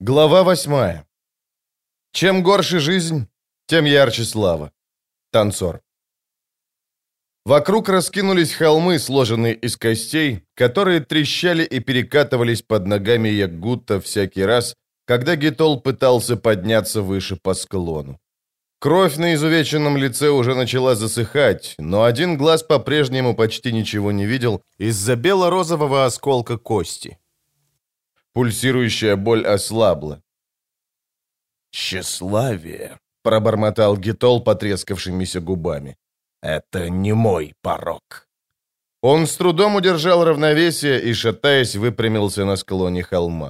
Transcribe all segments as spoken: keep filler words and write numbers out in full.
Глава восьмая. Чем горше жизнь, тем ярче слава. Танцор. Вокруг раскинулись холмы, сложенные из костей, которые трещали и перекатывались под ногами Яггута всякий раз, когда Гитол пытался подняться выше по склону. Кровь на изувеченном лице уже начала засыхать, но один глаз по-прежнему почти ничего не видел из-за бело-розового осколка кости. Пульсирующая боль ослабла. «Тщеславие», — пробормотал Гитол потрескавшимися губами. «Это не мой порок». Он с трудом удержал равновесие и, шатаясь, выпрямился на склоне холма.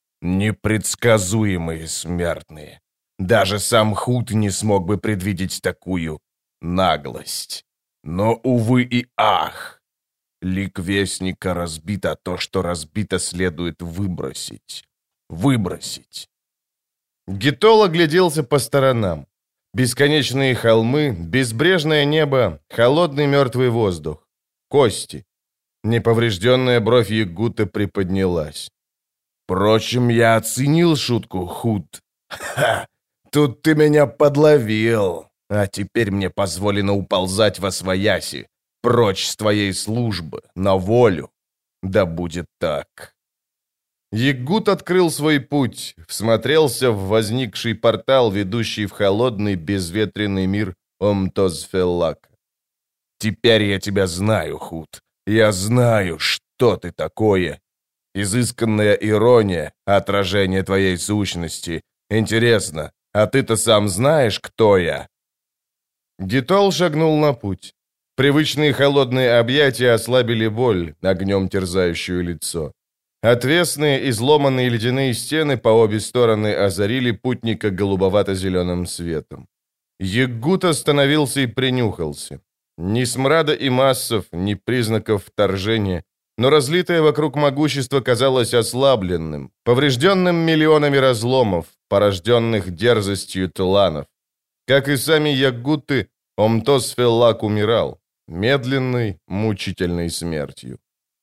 «Непредсказуемые смертные. Даже сам Худ не смог бы предвидеть такую наглость. Но, увы и ах! Лик Вестника разбит, а то, что разбито, следует выбросить. Выбросить». Гитол огляделся по сторонам. Бесконечные холмы, безбрежное небо, холодный мертвый воздух. Кости. Неповрежденная бровь Ягута приподнялась. «Впрочем, я оценил шутку, Худ. Ха! Тут ты меня подловил. А теперь мне позволено уползать во свояси, прочь с твоей службы, на волю. Да будет так». Ягут открыл свой путь, всмотрелся в возникший портал, ведущий в холодный безветренный мир Омтозфеллака. «Теперь я тебя знаю, Худ. Я знаю, что ты такое. Изысканная ирония, отражение твоей сущности. Интересно, а ты-то сам знаешь, кто я?» Гитол шагнул на путь. Привычные холодные объятия ослабили боль, огнем терзающую лицо. Отвесные, изломанные ледяные стены по обе стороны озарили путника голубовато-зеленым светом. Яггут остановился и принюхался. Ни смрада и массов, ни признаков вторжения, но разлитое вокруг могущество казалось ослабленным, поврежденным миллионами разломов, порожденных дерзостью тланов. Как и сами Яггуты, Омтозфеллак умирал, медленной, мучительной смертью.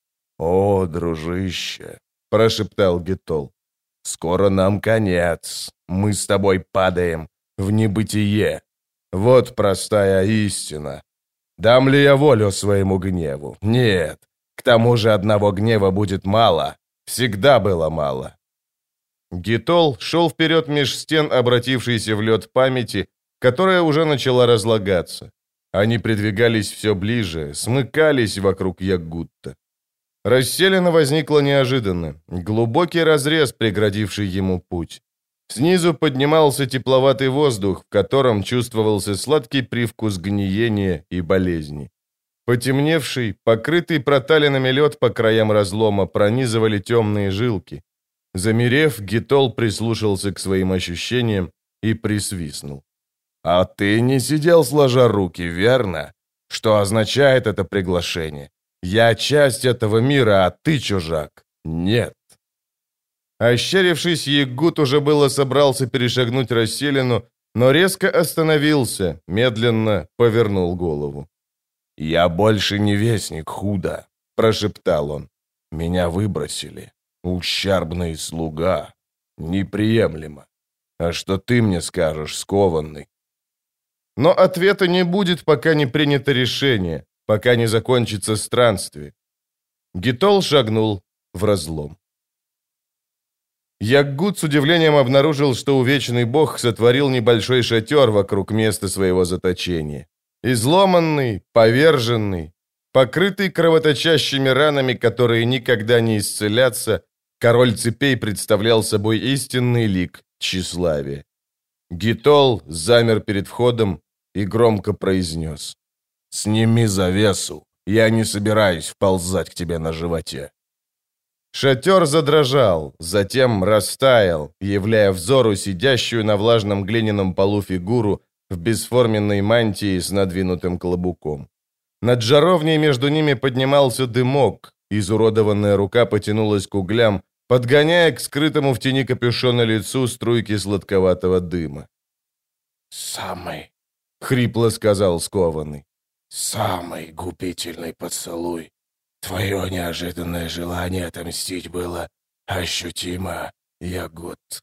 «О, дружище!» — прошептал Гитол. «Скоро нам конец. Мы с тобой падаем в небытие. Вот простая истина. Дам ли я волю своему гневу? Нет. К тому же одного гнева будет мало. Всегда было мало». Гитол шел вперед меж стен, обратившейся в лед памяти, которая уже начала разлагаться. Они придвигались все ближе, смыкались вокруг Яггута. Расселена возникла неожиданно, глубокий разрез, преградивший ему путь. Снизу поднимался тепловатый воздух, в котором чувствовался сладкий привкус гниения и болезни. Потемневший, покрытый проталинами лед по краям разлома пронизывали темные жилки. Замерев, Гитол прислушался к своим ощущениям и присвистнул. «А ты не сидел сложа руки, верно? Что означает это приглашение? Я часть этого мира, а ты чужак. Нет». Ощерившись, Ягут уже было собрался перешагнуть расселину, но резко остановился, медленно повернул голову. «Я больше не вестник Худа», — прошептал он. «Меня выбросили. Ущербный слуга. Неприемлемо. А что ты мне скажешь, скованный?» Но ответа не будет, пока не принято решение, пока не закончится странствие. Гитол шагнул в разлом. Яггут с удивлением обнаружил, что увечный бог сотворил небольшой шатер вокруг места своего заточения. Изломанный, поверженный, покрытый кровоточащими ранами, которые никогда не исцелятся, король цепей представлял собой истинный лик тщеславия. Гитол замер перед входом и громко произнес: «Сними завесу, я не собираюсь вползать к тебе на животе». Шатер задрожал, затем растаял, являя взору сидящую на влажном глиняном полу фигуру в бесформенной мантии с надвинутым клобуком. Над жаровней между ними поднимался дымок, изуродованная рука потянулась к углям, подгоняя к скрытому в тени капюшона лицу струйки сладковатого дыма. «Самый», — хрипло сказал скованный, — «самый губительный поцелуй. Твое неожиданное желание отомстить было ощутимо, Ягут.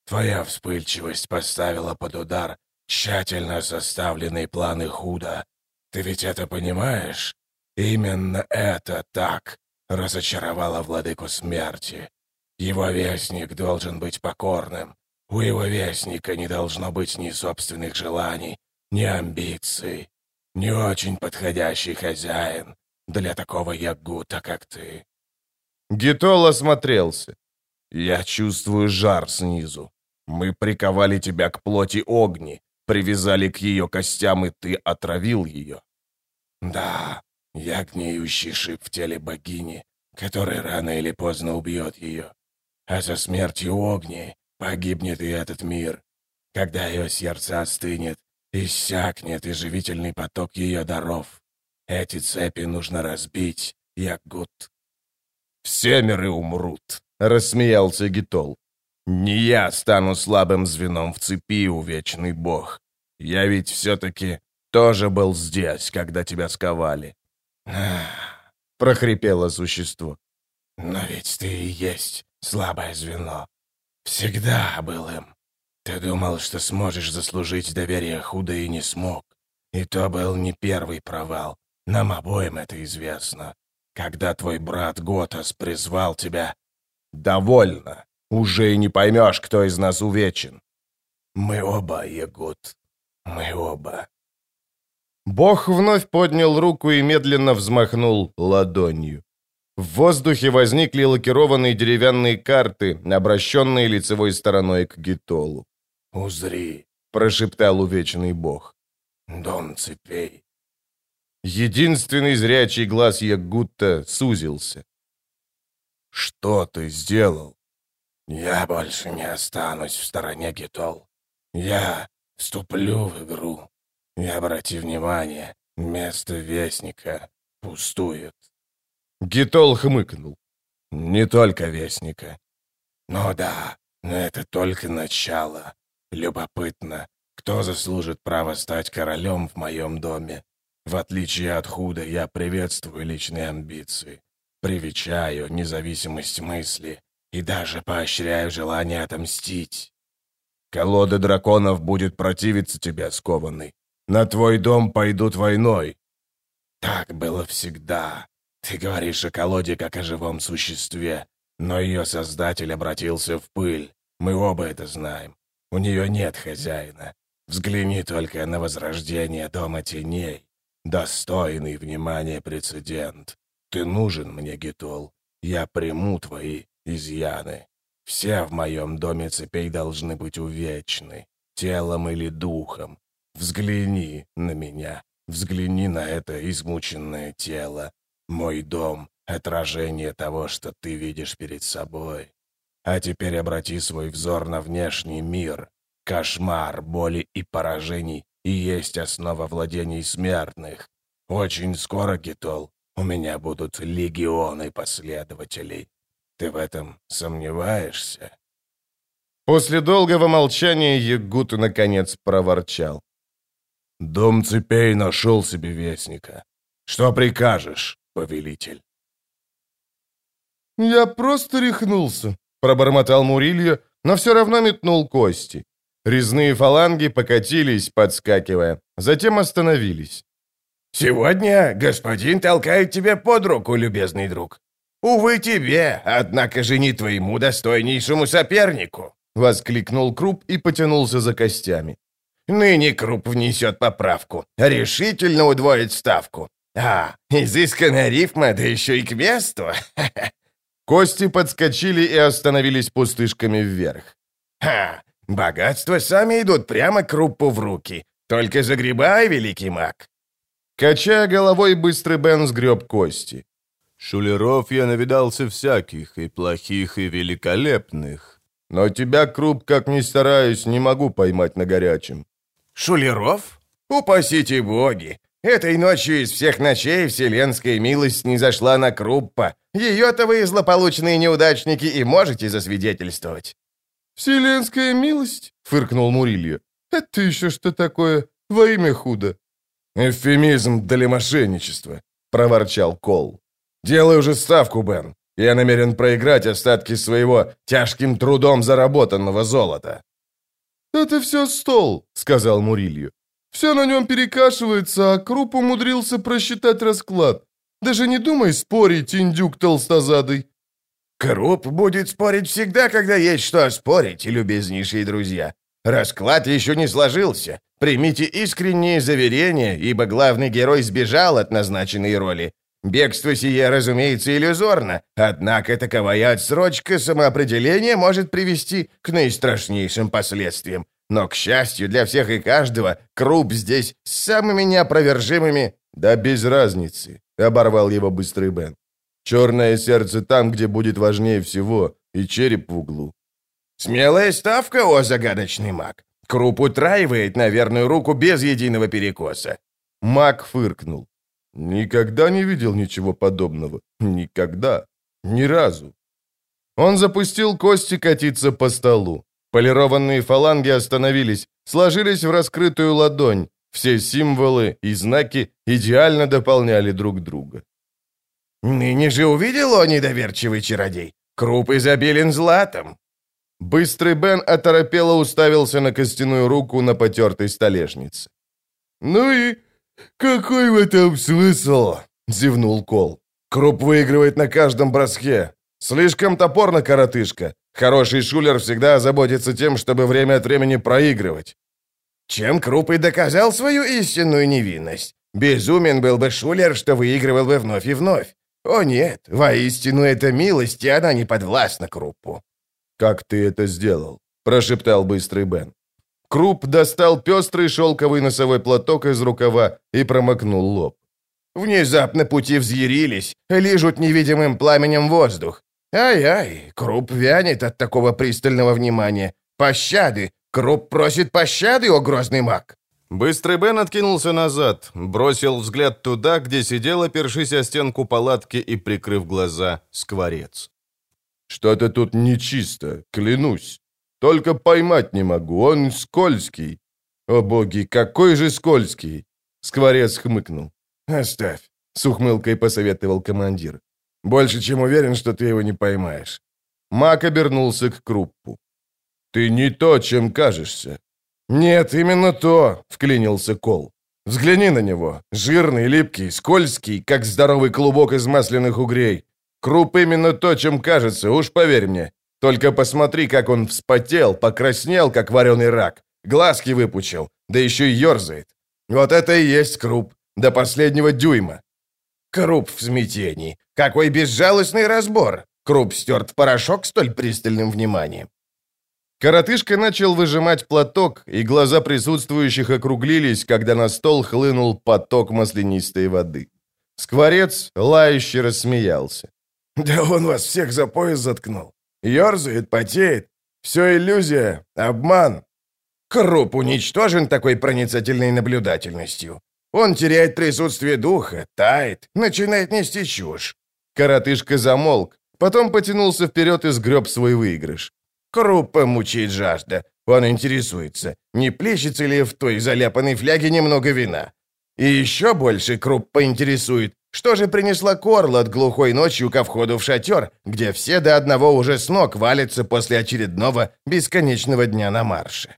Твоя вспыльчивость поставила под удар тщательно составленные планы Худа. Ты ведь это понимаешь? Именно это так разочаровало владыку смерти. Его вестник должен быть покорным. У его вестника не должно быть ни собственных желаний, ни амбиций. Не очень подходящий хозяин для такого ягута, как ты. Гитол осмотрелся. Я чувствую жар снизу. Мы приковали тебя к плоти огни, привязали к ее костям, и ты отравил ее. Да, я гниющий шип в теле богини, который рано или поздно убьет ее. А со смертью огни погибнет и этот мир. Когда ее сердце остынет, иссякнет и живительный поток ее даров. Эти цепи нужно разбить, Ягут. «Все миры умрут», — рассмеялся Гитол. «Не я стану слабым звеном в цепи, увечный бог. Я ведь все-таки тоже был здесь, когда тебя сковали». «Ах», — прохрипело существо. «Но ведь ты и есть слабое звено. Всегда был им. Ты думал, что сможешь заслужить доверие Худа, и не смог. И то был не первый провал. Нам обоим это известно. Когда твой брат Готас призвал тебя...» «Довольно. Уже и не поймешь, кто из нас увечен». «Мы оба, Ягут. Мы оба». Бог вновь поднял руку и медленно взмахнул ладонью. В воздухе возникли лакированные деревянные карты, обращенные лицевой стороной к Гитолу. «Узри», — прошептал увечный бог. «Дом цепей». Единственный зрячий глаз Ягутта сузился. «Что ты сделал?» «Я больше не останусь в стороне, Гитол. Я вступлю в игру. И обрати внимание, место Вестника пустует». Гитол хмыкнул. «Не только Вестника. Ну да, но это только начало. Любопытно, кто заслужит право стать королем в моем доме. В отличие от Худа, я приветствую личные амбиции, привечаю независимость мысли и даже поощряю желание отомстить. Колода драконов будет противиться тебе, скованный. На твой дом пойдут войной. Так было всегда. Ты говоришь о колоде как о живом существе, но ее создатель обратился в пыль. Мы оба это знаем. У нее нет хозяина. Взгляни только на возрождение Дома Теней. Достойный внимания прецедент. Ты нужен мне, Гитол. Я приму твои изъяны. Все в моем доме цепей должны быть увечны, телом или духом. Взгляни на меня, взгляни на это измученное тело. Мой дом — отражение того, что ты видишь перед собой. А теперь обрати свой взор на внешний мир. Кошмар, боли и поражений и есть основа владений смертных. Очень скоро, Гитол, у меня будут легионы последователей. Ты в этом сомневаешься?» После долгого молчания Ягут наконец проворчал. «Дом цепей нашел себе вестника. Что прикажешь, повелитель?» «Я просто рехнулся», — пробормотал Мурилья, но все равно метнул кости. Резные фаланги покатились, подскакивая, затем остановились. «Сегодня господин толкает тебя под руку, любезный друг. Увы тебе, однако же не твоему достойнейшему сопернику», — воскликнул Круп и потянулся за костями. «Ныне Круп внесет поправку, решительно удвоит ставку. А, изысканная рифма, да еще и к месту». Кости подскочили и остановились пустышками вверх. «Ха! Богатства сами идут прямо Круппу в руки. Только загребай, великий маг!» Качая головой, быстрый Бен сгреб кости. «Шулеров я навидался всяких, и плохих, и великолепных. Но тебя, Круп, как ни стараюсь, не могу поймать на горячем». «Шулеров? Упасите боги! Этой ночью из всех ночей вселенская милость не зашла на Круппа. Ее-то вы, злополучные неудачники, и можете засвидетельствовать». «Вселенская милость?» — фыркнул Мурилья. «Это еще что такое? Во имя Худа». «Эвфемизм для мошенничества», — проворчал Кол. «Делай уже ставку, Бен. Я намерен проиграть остатки своего тяжким трудом заработанного золота». «Это все стол», — сказал Мурилью. «Все на нем перекашивается, а Круп умудрился просчитать расклад. Даже не думай спорить, индюк толстозадый». «Круп будет спорить всегда, когда есть что спорить, любезнейшие друзья. Расклад еще не сложился. Примите искренние заверения, ибо главный герой сбежал от назначенной роли. Бегство сие, разумеется, иллюзорно, однако таковая отсрочка самоопределения может привести к наистрашнейшим последствиям. Но, к счастью для всех и каждого, Круп здесь с самыми неопровержимыми...» «Да без разницы», — оборвал его быстрый Бен. «Черное сердце там, где будет важнее всего, и череп в углу». «Смелая ставка, о загадочный маг. Круп утраивает на верную руку без единого перекоса». Маг фыркнул. «Никогда не видел ничего подобного. Никогда. Ни разу». Он запустил кости катиться по столу. Полированные фаланги остановились, сложились в раскрытую ладонь. Все символы и знаки идеально дополняли друг друга. «Ныне же увидел, о недоверчивый чародей? Круп изобилен златом». Быстрый Бен оторопело уставился на костяную руку на потертой столешнице. «Ну и какой в этом смысл?» — зевнул Кол. «Круп выигрывает на каждом броске. Слишком топорно, коротышка. Хороший шулер всегда заботится тем, чтобы время от времени проигрывать». «Чем Круп и доказал свою истинную невинность. Безумен был бы шулер, что выигрывал бы вновь и вновь. О нет, воистину это милость, и она не подвластна Крупу». «Как ты это сделал?» – прошептал быстрый Бен. Круп достал пестрый шелковый носовой платок из рукава и промокнул лоб. «Внезапно пути взъярились, лижут невидимым пламенем воздух. Ай-ай, Круп вянет от такого пристального внимания. Пощады! Круп просит пощады, о грозный маг!» Быстрый Бен откинулся назад, бросил взгляд туда, где сидел, опершись о стенку палатки и прикрыв глаза, скворец. «Что-то тут нечисто, клянусь. Только поймать не могу, он скользкий». «О боги, какой же скользкий!» Скворец хмыкнул. «Оставь», — с ухмылкой посоветовал командир. «Больше чем уверен, что ты его не поймаешь». Маг обернулся к Круппу. «Ты не то, чем кажешься». «Нет, именно то», — вклинился Кол. «Взгляни на него. Жирный, липкий, скользкий, как здоровый клубок из масляных угрей. Круп именно то, чем кажется, уж поверь мне. Только посмотри, как он вспотел, покраснел, как вареный рак. Глазки выпучил, да еще и ерзает. Вот это и есть Круп, до последнего дюйма». Круп в смятении. Какой безжалостный разбор. Круп стерт в порошок столь пристальным вниманием. Коротышка начал выжимать платок, и глаза присутствующих округлились, когда на стол хлынул поток маслянистой воды. Скворец лающе рассмеялся. «Да он вас всех за пояс заткнул. Ёрзает, потеет. Все иллюзия, обман. Круп уничтожен такой проницательной наблюдательностью. Он теряет присутствие духа, тает, начинает нести чушь». Коротышка замолк, потом потянулся вперед и сгреб свой выигрыш. Круппа мучает жажда. Он интересуется, не плещется ли в той заляпанной фляге немного вина. И еще больше Круппа интересует, что же принесла Корлот глухой ночью ко входу в шатер, где все до одного уже с ног валятся после очередного бесконечного дня на марше.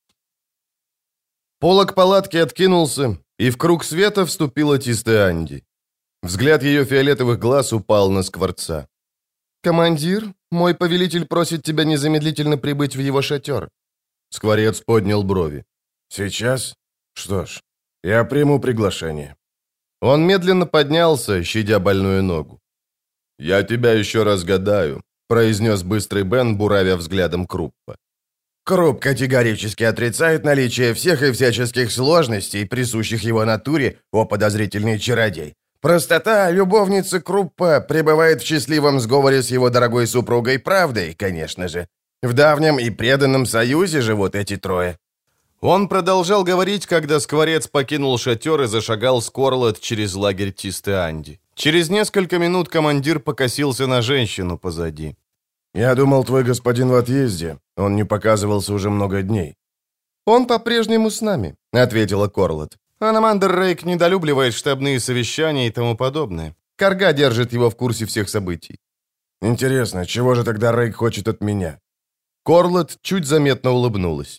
Полог палатки откинулся, и в круг света вступила Тисте Анди. Взгляд ее фиолетовых глаз упал на Скворца. «Командир, мой повелитель просит тебя незамедлительно прибыть в его шатер». Скворец поднял брови. «Сейчас? Что ж, я приму приглашение». Он медленно поднялся, щадя больную ногу. «Я тебя еще разгадаю», — произнес быстрый Бен, буравя взглядом Круппа. Круп категорически отрицает наличие всех и всяческих сложностей, присущих его натуре, о подозрительный чародей. Простота любовницы Круппа пребывает в счастливом сговоре с его дорогой супругой Правдой, конечно же. В давнем и преданном союзе живут эти трое. Он продолжал говорить, когда Скворец покинул шатер и зашагал с Корлот через лагерь Тисте Анди. Через несколько минут командир покосился на женщину позади. «Я думал, твой господин в отъезде. Он не показывался уже много дней». «Он по-прежнему с нами», — ответила Корлот. «Аномандр Рейк недолюбливает штабные совещания и тому подобное. Карга держит его в курсе всех событий». «Интересно, чего же тогда Рейк хочет от меня?» Корлот чуть заметно улыбнулась.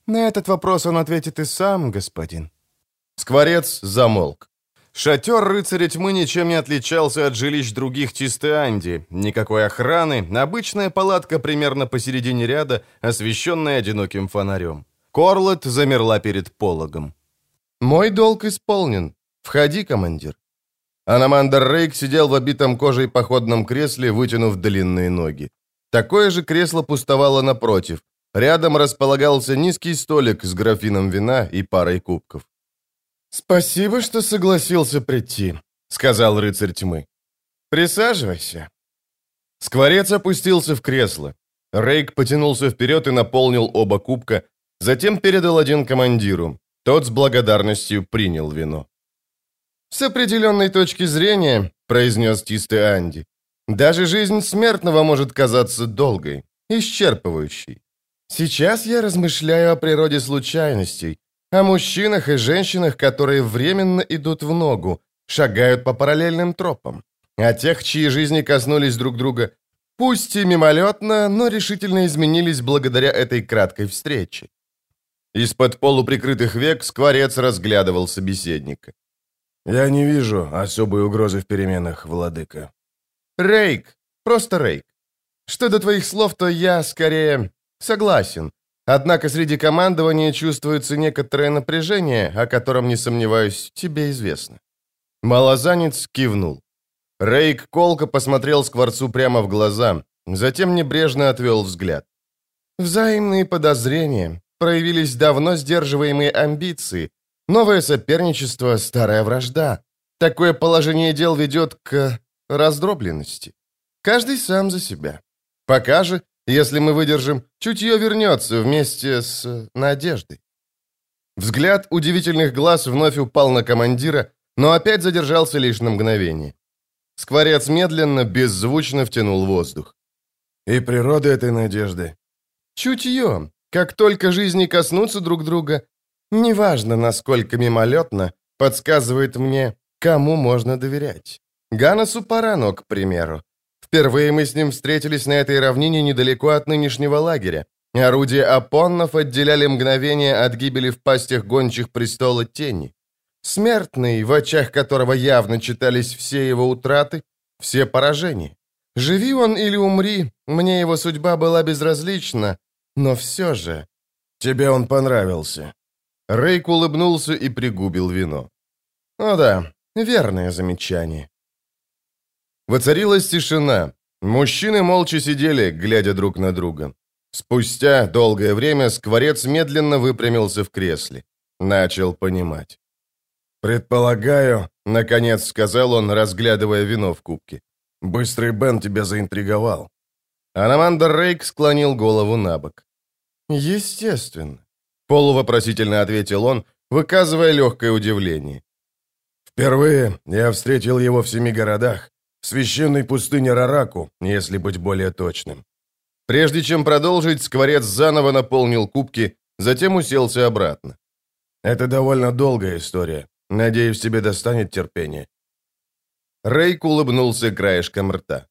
На этот вопрос он ответит и сам, господин. Скворец замолк. Шатер рыцаря тьмы ничем не отличался от жилищ других Тистеанди. Никакой охраны, обычная палатка примерно посередине ряда, освещенная одиноким фонарем. Корлет замерла перед пологом. «Мой долг исполнен. Входи, командир». Аномандер Рейк сидел в обитом кожей походном кресле, вытянув длинные ноги. Такое же кресло пустовало напротив. Рядом располагался низкий столик с графином вина и парой кубков. «Спасибо, что согласился прийти», — сказал рыцарь тьмы. «Присаживайся». Скворец опустился в кресло. Рейк потянулся вперед и наполнил оба кубка, затем передал один командиру. Тот с благодарностью принял вино. «С определенной точки зрения», — произнес Тистеанди, «даже жизнь смертного может казаться долгой, исчерпывающей. Сейчас я размышляю о природе случайностей, о мужчинах и женщинах, которые временно идут в ногу, шагают по параллельным тропам, о тех, чьи жизни коснулись друг друга, пусть и мимолетно, но решительно изменились благодаря этой краткой встрече». Из-под полуприкрытых век Скворец разглядывал собеседника. «Я не вижу особой угрозы в переменах, владыка». «Рейк, просто Рейк. Что до твоих слов, то я, скорее, согласен. Однако среди командования чувствуется некоторое напряжение, о котором, не сомневаюсь, тебе известно». Малозанец кивнул. Рейк колко посмотрел Скворцу прямо в глаза, затем небрежно отвел взгляд. «Взаимные подозрения, проявились давно сдерживаемые амбиции, новое соперничество, старая вражда. Такое положение дел ведет к раздробленности. Каждый сам за себя. Пока же, если мы выдержим, чутье вернется вместе с надеждой». Взгляд удивительных глаз вновь упал на командира, но опять задержался лишь на мгновение. Скворец медленно, беззвучно втянул воздух. «И природа этой надежды?» «Чутье. Как только жизни коснутся друг друга, неважно, насколько мимолетно, подсказывает мне, кому можно доверять. Ганасу Парано, к примеру. Впервые мы с ним встретились на этой равнине недалеко от нынешнего лагеря. Орудия апоннов отделяли мгновение от гибели в пастях гончих престола тени. Смертный, в очах которого явно читались все его утраты, все поражения. Живи он или умри, мне его судьба была безразлична, но все же...» «Тебе он понравился». Рейк улыбнулся и пригубил вино. «О да, верное замечание». Воцарилась тишина. Мужчины молча сидели, глядя друг на друга. Спустя долгое время Скворец медленно выпрямился в кресле. Начал понимать. «Предполагаю», — наконец сказал он, разглядывая вино в кубке. «Быстрый Бен тебя заинтриговал». Аномандер Рейк склонил голову на бок. «Естественно», — полувопросительно ответил он, выказывая легкое удивление. «Впервые я встретил его в семи городах, в священной пустыне Рараку, если быть более точным». Прежде чем продолжить, Скворец заново наполнил кубки, затем уселся обратно. «Это довольно долгая история. Надеюсь, тебе достанет терпения». Рейк улыбнулся краешком рта.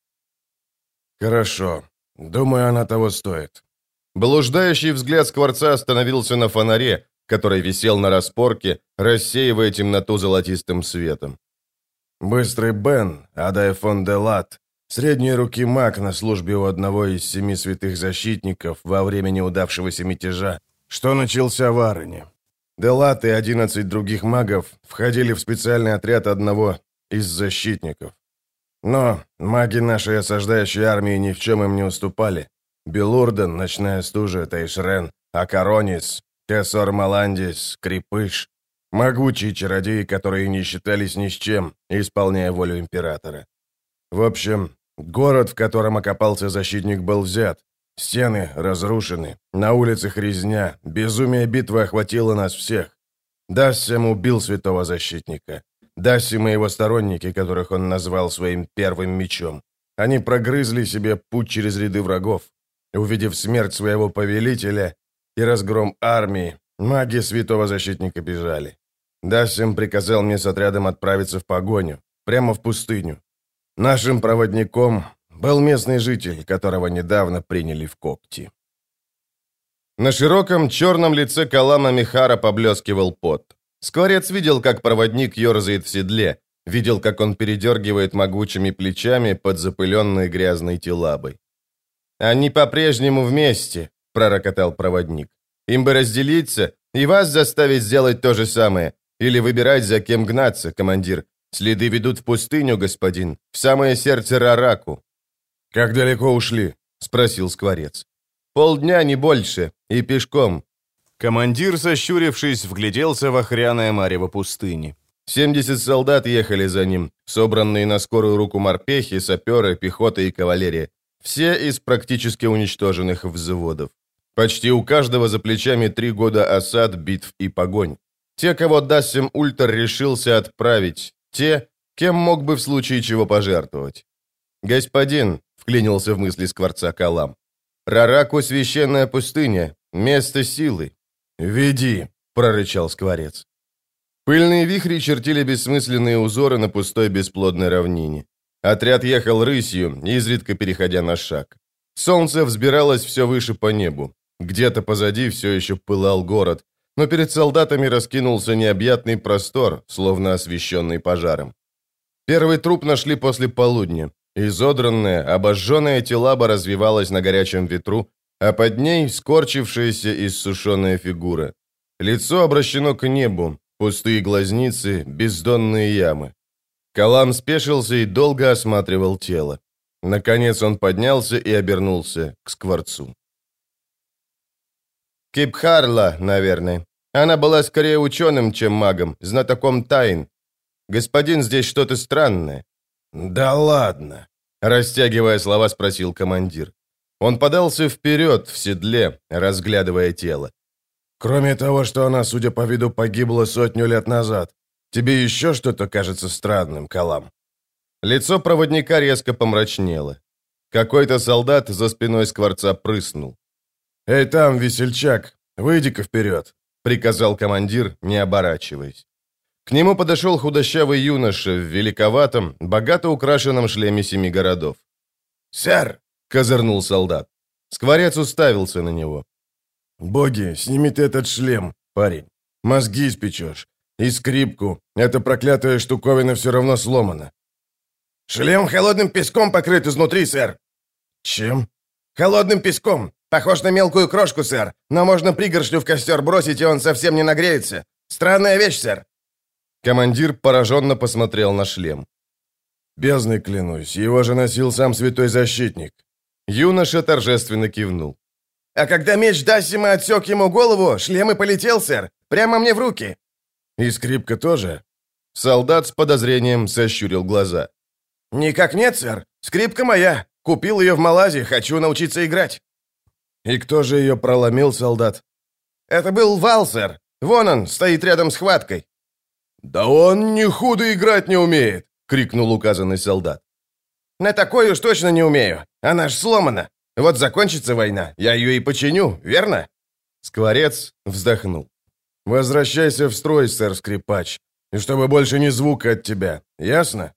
«Хорошо. Думаю, она того стоит». Блуждающий взгляд Скворца остановился на фонаре, который висел на распорке, рассеивая темноту золотистым светом. «Быстрый Бен, Адай фон де Лат, средней руки маг на службе у одного из семи святых защитников во время неудавшегося мятежа, что начался в Арене. де Лат и одиннадцать других магов входили в специальный отряд одного из защитников. Но маги нашей осаждающей армии ни в чем им не уступали. Белурден, Ночная стужа, Тейшрен, Акаронис, Тесор Маландис, Крепыш. Могучие чародеи, которые не считались ни с чем, исполняя волю императора. В общем, город, в котором окопался защитник, был взят. Стены разрушены, на улицах резня, безумие битвы охватило нас всех. Дассим убил святого защитника. Дассим и его сторонники, которых он назвал своим первым мечом. Они прогрызли себе путь через ряды врагов. Увидев смерть своего повелителя и разгром армии, маги святого защитника бежали. Дассим приказал мне с отрядом отправиться в погоню, прямо в пустыню. Нашим проводником был местный житель, которого недавно приняли в когти. На широком черном лице Калама Михара поблескивал пот. Скворец видел, как проводник ерзает в седле, видел, как он передергивает могучими плечами под запыленной грязной телабой. «Они по-прежнему вместе», — пророкотал проводник. «Им бы разделиться и вас заставить сделать то же самое, или выбирать, за кем гнаться, командир. Следы ведут в пустыню, господин, в самое сердце Рараку». «Как далеко ушли?» — спросил Скворец. «Полдня, не больше, и пешком». Командир, сощурившись, вгляделся в охряное марево пустыни. семьдесят солдат ехали за ним, собранные на скорую руку морпехи, саперы, пехота и кавалерия. Все из практически уничтоженных взводов. Почти у каждого за плечами три года осад, битв и погонь. Те, кого Дассим Ультер решился отправить. Те, кем мог бы в случае чего пожертвовать. «Господин», — вклинился в мысли Скворца Калам, — «Рараку — священная пустыня, место силы». «Веди», — прорычал Скворец. Пыльные вихри чертили бессмысленные узоры на пустой бесплодной равнине. Отряд ехал рысью, изредка переходя на шаг. Солнце взбиралось все выше по небу. Где-то позади все еще пылал город, но перед солдатами раскинулся необъятный простор, словно освещенный пожаром. Первый труп нашли после полудня. Изодранная, обожженная телаба развивалась на горячем ветру, а под ней скорчившаяся иссушенная фигура. Лицо обращено к небу, пустые глазницы, бездонные ямы. Калам спешился и долго осматривал тело. Наконец он поднялся и обернулся к Скворцу. «Кипхарла, наверное. Она была скорее ученым, чем магом, знатоком тайн. Господин, здесь что-то странное». «Да ладно», — растягивая слова, спросил командир. Он подался вперед в седле, разглядывая тело. «Кроме того, что она, судя по виду, погибла сотню лет назад, тебе еще что-то кажется странным, Калам?» Лицо проводника резко помрачнело. Какой-то солдат за спиной Скворца прыснул. «Эй, там, весельчак, выйди-ка вперед», — приказал командир, не оборачиваясь. К нему подошел худощавый юноша в великоватом, богато украшенном шлеме семи городов. «Сэр!» — козырнул солдат. Скворец уставился на него. «Боги, сними ты этот шлем, парень. Мозги испечешь. И скрипку. Эта проклятая штуковина все равно сломана». «Шлем холодным песком покрыт изнутри, сэр». «Чем?» «Холодным песком. Похож на мелкую крошку, сэр. Но можно пригоршню в костер бросить, и он совсем не нагреется. Странная вещь, сэр». Командир пораженно посмотрел на шлем. «Бездной клянусь, его же носил сам святой защитник». Юноша торжественно кивнул. «А когда меч Дассима отсек ему голову, шлем и полетел, сэр. Прямо мне в руки». «И скрипка тоже?» Солдат с подозрением сощурил глаза. «Никак нет, сэр. Скрипка моя. Купил ее в Малайзии, хочу научиться играть». «И кто же ее проломил, солдат?» «Это был вал, сэр. Вон он, стоит рядом с хваткой». «Да он ни худо играть не умеет!» — крикнул указанный солдат. «На такой уж точно не умею. Она ж сломана. Вот закончится война, я ее и починю, верно?» Скворец вздохнул. «Возвращайся в строй, сэр-скрипач, и чтобы больше ни звука от тебя, ясно?»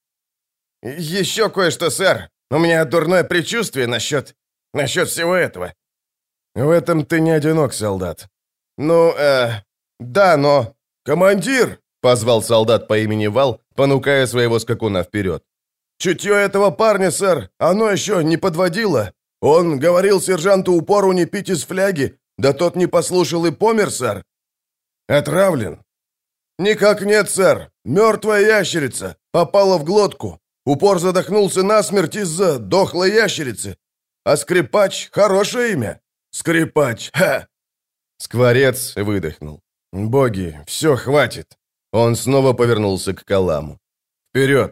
«Еще кое-что, сэр. У меня дурное предчувствие насчет... насчет всего этого». «В этом ты не одинок, солдат». «Ну, э... да, но...» «Командир!» — позвал солдат по имени Вал, понукая своего скакуна вперед. «Чутье этого парня, сэр, оно еще не подводило. Он говорил сержанту упору не пить из фляги, да тот не послушал и помер, сэр». «Отравлен?» «Никак нет, сэр. Мертвая ящерица. Попала в глотку. Упор задохнулся насмерть из-за дохлой ящерицы. А скрипач — хорошее имя. Скрипач, ха!» Скворец выдохнул. «Боги, все, хватит». Он снова повернулся к Каламу. «Вперед!»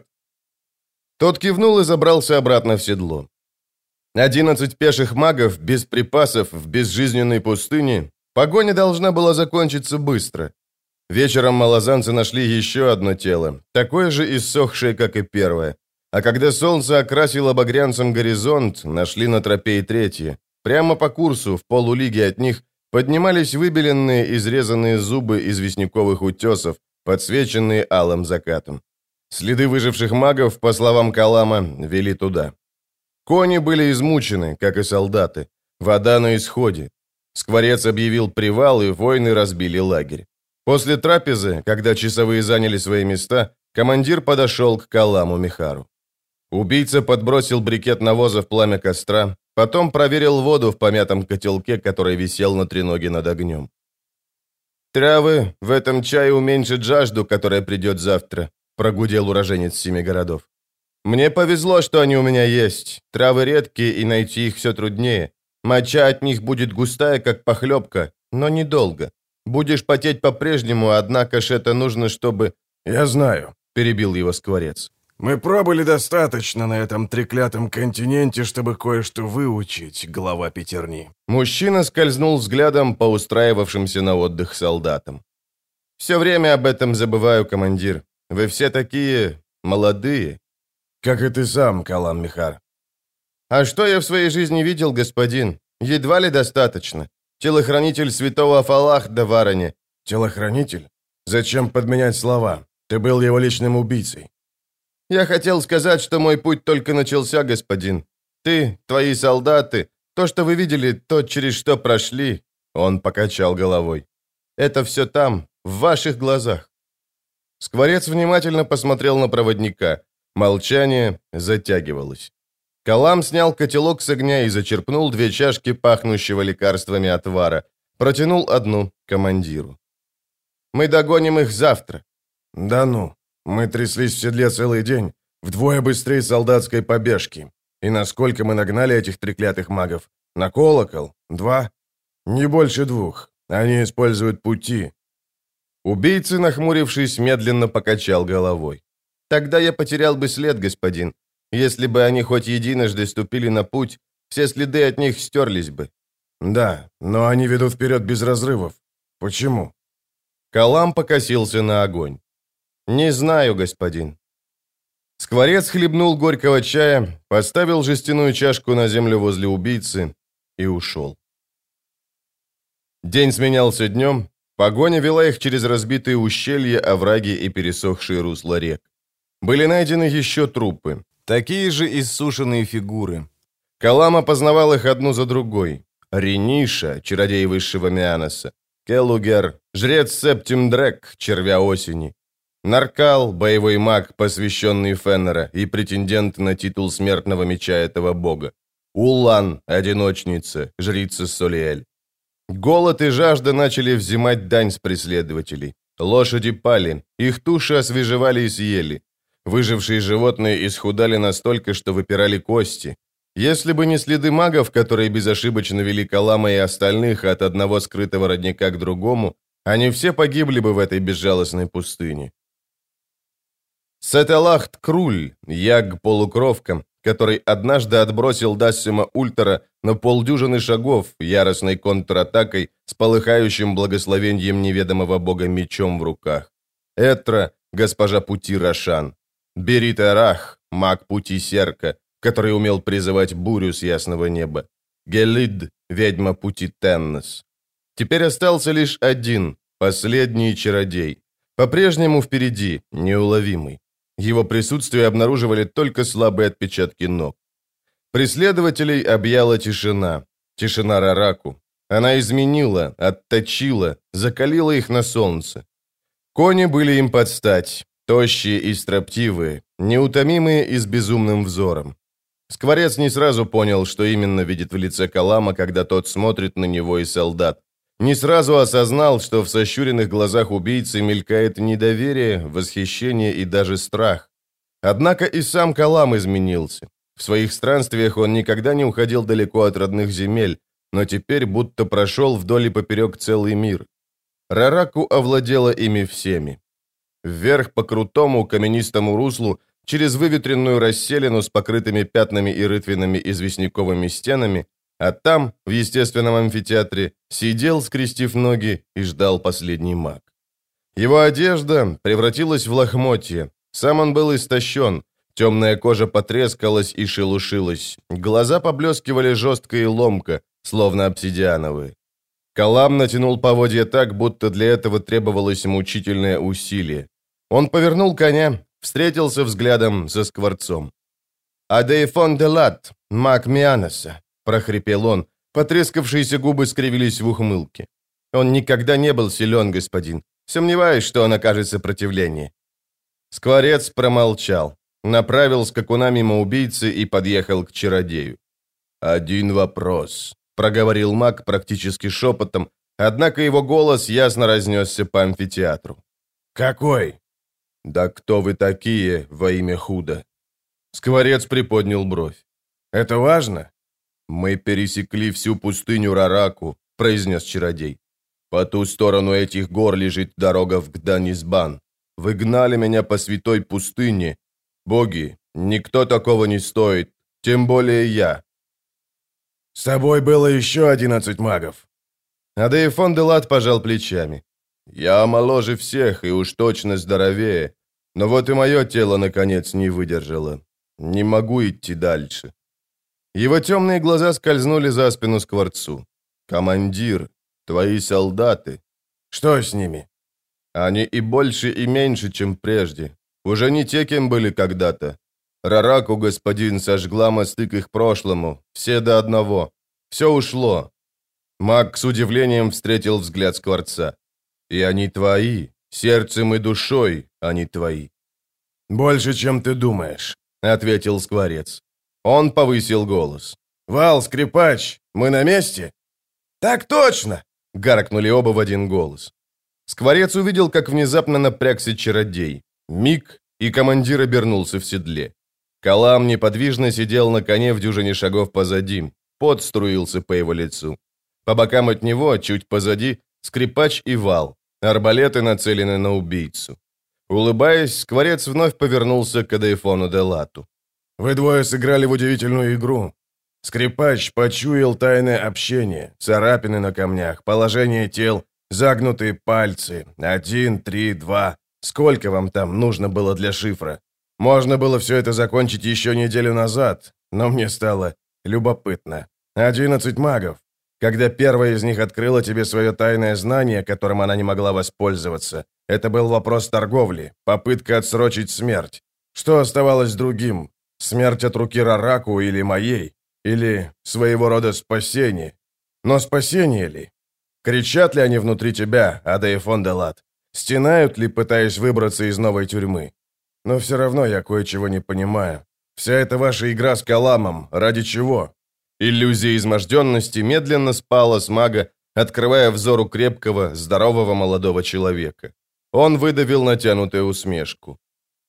Тот кивнул и забрался обратно в седло. Одиннадцать пеших магов без припасов в безжизненной пустыне. Погоня должна была закончиться быстро. Вечером малозанцы нашли еще одно тело, такое же иссохшее, как и первое. А когда солнце окрасило багрянцем горизонт, нашли на тропе и третье. Прямо по курсу, в полулиге от них, поднимались выбеленные, изрезанные зубы известняковых утесов, подсвеченные алым закатом. Следы выживших магов, по словам Калама, вели туда. Кони были измучены, как и солдаты. Вода на исходе. Скворец объявил привал, и воины разбили лагерь. После трапезы, когда часовые заняли свои места, командир подошел к Каламу Михару. Убийца подбросил брикет навоза в пламя костра, потом проверил воду в помятом котелке, который висел на треноге над огнем. «Травы в этом чае уменьшат жажду, которая придет завтра», прогудел уроженец семи городов. «Мне повезло, что они у меня есть. Травы редкие, и найти их все труднее. Моча от них будет густая, как похлебка, но недолго. Будешь потеть по-прежнему, однако ж это нужно, чтобы...» «Я знаю», — перебил его Скворец. «Мы пробыли достаточно на этом треклятом континенте, чтобы кое-что выучить, глава пятерни». Мужчина скользнул взглядом по устраивавшимся на отдых солдатам. «Все время об этом забываю, командир. Вы все такие... молодые». «Как и ты сам, Калам Михар». «А что я в своей жизни видел, господин? Едва ли достаточно. Телохранитель святого Фалахда в Ароне». «Телохранитель? Зачем подменять слова? Ты был его личным убийцей». «Я хотел сказать, что мой путь только начался, господин. Ты, твои солдаты, то, что вы видели, то, через что прошли...» Он покачал головой. «Это все там, в ваших глазах». Скворец внимательно посмотрел на проводника. Молчание затягивалось. Калам снял котелок с огня и зачерпнул две чашки пахнущего лекарствами отвара. Протянул одну командиру. «Мы догоним их завтра». «Да ну». Мы тряслись в седле целый день, вдвое быстрее солдатской побежки. И насколько мы нагнали этих треклятых магов? На колокол? Два? Не больше двух. Они используют пути». Убийца, нахмурившись, медленно покачал головой. «Тогда я потерял бы след, господин. Если бы они хоть единожды ступили на путь, все следы от них стерлись бы». «Да, но они ведут вперед без разрывов. Почему?» Калам покосился на огонь. «Не знаю, господин». Скворец хлебнул горького чая, поставил жестяную чашку на землю возле убийцы и ушел. День сменялся днем, погоня вела их через разбитые ущелья, овраги и пересохшие русла рек. Были найдены еще трупы, такие же иссушенные фигуры. Калам опознавал их одну за другой. Рениша, чародей высшего Мианоса, Келугер, жрец Септим Дрек, червя осени, Наркал, боевой маг, посвященный Феннера и претендент на титул смертного меча этого бога. Улан, одиночница, жрица Солиэль. Голод и жажда начали взимать дань с преследователей. Лошади пали, их туши освежевали и съели. Выжившие животные исхудали настолько, что выпирали кости. Если бы не следы магов, которые безошибочно вели Калама и остальных от одного скрытого родника к другому, они все погибли бы в этой безжалостной пустыне. Сетелахт Круль, яг-полукровка, который однажды отбросил Дассима Ультера на полдюжины шагов яростной контратакой с полыхающим благословением неведомого бога мечом в руках. Этра, госпожа пути Рошан. Берит Арах, маг пути Серка, который умел призывать бурю с ясного неба. Гелид, ведьма пути Теннес. Теперь остался лишь один, последний чародей. По-прежнему впереди, неуловимый. Его присутствие обнаруживали только слабые отпечатки ног. Преследователей объяла тишина. Тишина Рараку. Она изменила, отточила, закалила их на солнце. Кони были им под стать, тощие и строптивые, неутомимые и с безумным взором. Скворец не сразу понял, что именно видит в лице Калама, когда тот смотрит на него и солдат. Не сразу осознал, что в сощуренных глазах убийцы мелькает недоверие, восхищение и даже страх. Однако и сам Калам изменился. В своих странствиях он никогда не уходил далеко от родных земель, но теперь будто прошел вдоль и поперек целый мир. Рараку овладела ими всеми. Вверх по крутому каменистому руслу, через выветренную расселину с покрытыми пятнами и рытвинами известняковыми стенами, а там, в естественном амфитеатре, сидел, скрестив ноги, и ждал последний маг. Его одежда превратилась в лохмотье. Сам он был истощен. Темная кожа потрескалась и шелушилась. Глаза поблескивали жестко и ломко, словно обсидиановые. Калам натянул поводья так, будто для этого требовалось мучительное усилие. Он повернул коня, встретился взглядом со Скворцом. «Адейфон де Лат, маг Мианоса», — прохрипел он, Потрескавшиеся губы скривились в ухмылке. Он никогда не был силен, господин. Сомневаюсь, что он окажет сопротивление. Скворец промолчал, направил скакуна мимо убийцы и подъехал к чародею. «Один вопрос», — проговорил маг практически шепотом, однако его голос ясно разнесся по амфитеатру. «Какой?» «Да кто вы такие во имя худа?» Скворец приподнял бровь. «Это важно?» «Мы пересекли всю пустыню Рараку», — произнес чародей. «По ту сторону этих гор лежит дорога в Гданисбан. Вы гнали меня по святой пустыне. Боги, никто такого не стоит, тем более я». «С тобой было еще одиннадцать магов». Адеефон де Лат пожал плечами. «Я моложе всех и уж точно здоровее. Но вот и мое тело, наконец, не выдержало. Не могу идти дальше». Его темные глаза скользнули за спину скворцу. «Командир, твои солдаты». «Что с ними?» «Они и больше, и меньше, чем прежде. Уже не те, кем были когда-то. Рараку, господин, сожгла мосты к их прошлому. Все до одного. Все ушло». Маг с удивлением встретил взгляд скворца. «И они твои. Сердцем и душой они твои». «Больше, чем ты думаешь», — ответил скворец. Он повысил голос. «Вал, скрипач, мы на месте?» «Так точно!» — гаркнули оба в один голос. Скворец увидел, как внезапно напрягся чародей. Миг, и командир обернулся в седле. Калам неподвижно сидел на коне в дюжине шагов позади. Пот струился по его лицу. По бокам от него, чуть позади, скрипач и вал. Арбалеты нацелены на убийцу. Улыбаясь, скворец вновь повернулся к Адеефону де Лату. «Вы двое сыграли в удивительную игру. Скрипач почуял тайное общение, царапины на камнях, положение тел, загнутые пальцы. Один, три, два. Сколько вам там нужно было для шифра? Можно было все это закончить еще неделю назад, но мне стало любопытно. Одиннадцать магов. Когда первая из них открыла тебе свое тайное знание, которым она не могла воспользоваться, это был вопрос торговли, попытка отсрочить смерть. Что оставалось другим? Смерть от руки Рараку или моей? Или своего рода спасение? Но спасение ли? Кричат ли они внутри тебя, Адеефон де Лат? Стенают ли, пытаясь выбраться из новой тюрьмы? Но все равно я кое-чего не понимаю. Вся эта ваша игра с Каламом, ради чего? Иллюзия изможденности медленно спала с мага, открывая взору крепкого, здорового молодого человека. Он выдавил натянутую усмешку.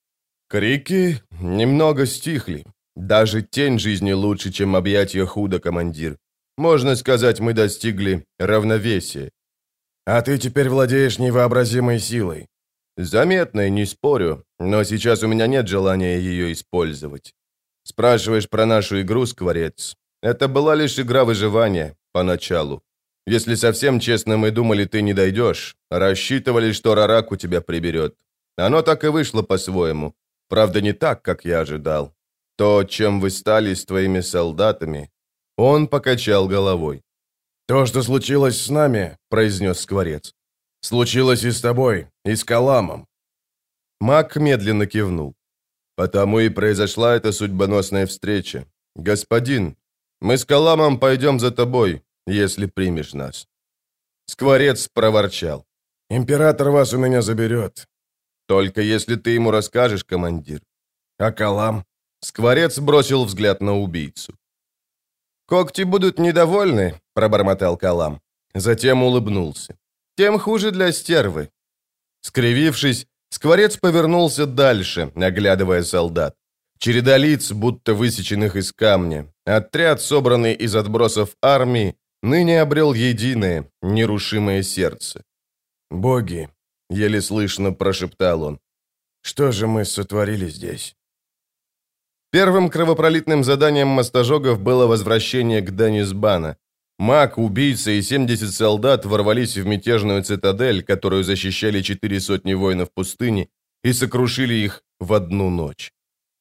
Крики немного стихли. Даже тень жизни лучше, чем объятия худа, командир. Можно сказать, мы достигли равновесия. А ты теперь владеешь невообразимой силой. Заметной, не спорю, но сейчас у меня нет желания ее использовать. Спрашиваешь про нашу игру, скворец? Это была лишь игра выживания, поначалу. Если совсем честно, мы думали, ты не дойдешь. Рассчитывали, что Рараку тебя приберет. Оно так и вышло по-своему. Правда, не так, как я ожидал. То, чем вы стали с твоими солдатами...» Он покачал головой. «То, что случилось с нами, — произнес скворец, — случилось и с тобой, и с Каламом». Маг медленно кивнул. «Потому и произошла эта судьбоносная встреча. Господин, мы с Каламом пойдем за тобой, если примешь нас». Скворец проворчал. «Император вас у меня заберет». «Только если ты ему расскажешь, командир». «А Калам?» Скворец бросил взгляд на убийцу. «Когти будут недовольны», — пробормотал Калам. Затем улыбнулся. «Тем хуже для стервы». Скривившись, скворец повернулся дальше, оглядывая солдат. Череда лиц, будто высеченных из камня. Отряд, собранный из отбросов армии, ныне обрел единое, нерушимое сердце. «Боги», — еле слышно прошептал он, — «что же мы сотворили здесь?» Первым кровопролитным заданием мостожогов было возвращение к Данисбана. Маг, убийца и семьдесят солдат ворвались в мятежную цитадель, которую защищали четыре сотни воинов пустыни, и сокрушили их в одну ночь.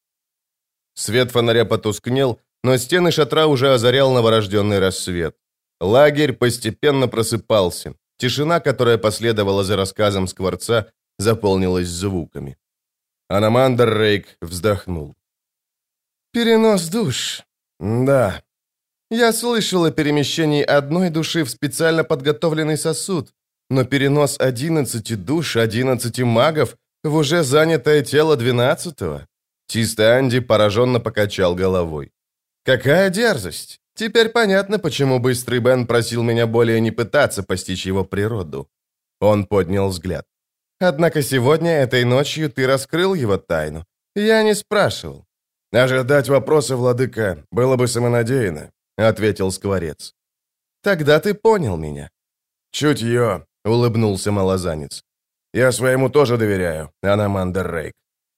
Свет фонаря потускнел, но стены шатра уже озарял новорожденный рассвет. Лагерь постепенно просыпался. Тишина, которая последовала за рассказом скворца, заполнилась звуками. Аномандр Рейк вздохнул. «Перенос душ. Да. Я слышал о перемещении одной души в специально подготовленный сосуд, но перенос одиннадцати душ, одиннадцати магов в уже занятое тело двенадцатого. Чисто Анди пораженно покачал головой. Какая дерзость! Теперь понятно, почему Быстрый Бен просил меня более не пытаться постичь его природу. Он поднял взгляд. Однако сегодня, этой ночью, ты раскрыл его тайну. Я не спрашивал. «Ожидать вопроса, владыка, было бы самонадеянно», — ответил Скворец. «Тогда ты понял меня». «Чутье», — улыбнулся малозанец. «Я своему тоже доверяю, Аномандер Рейк».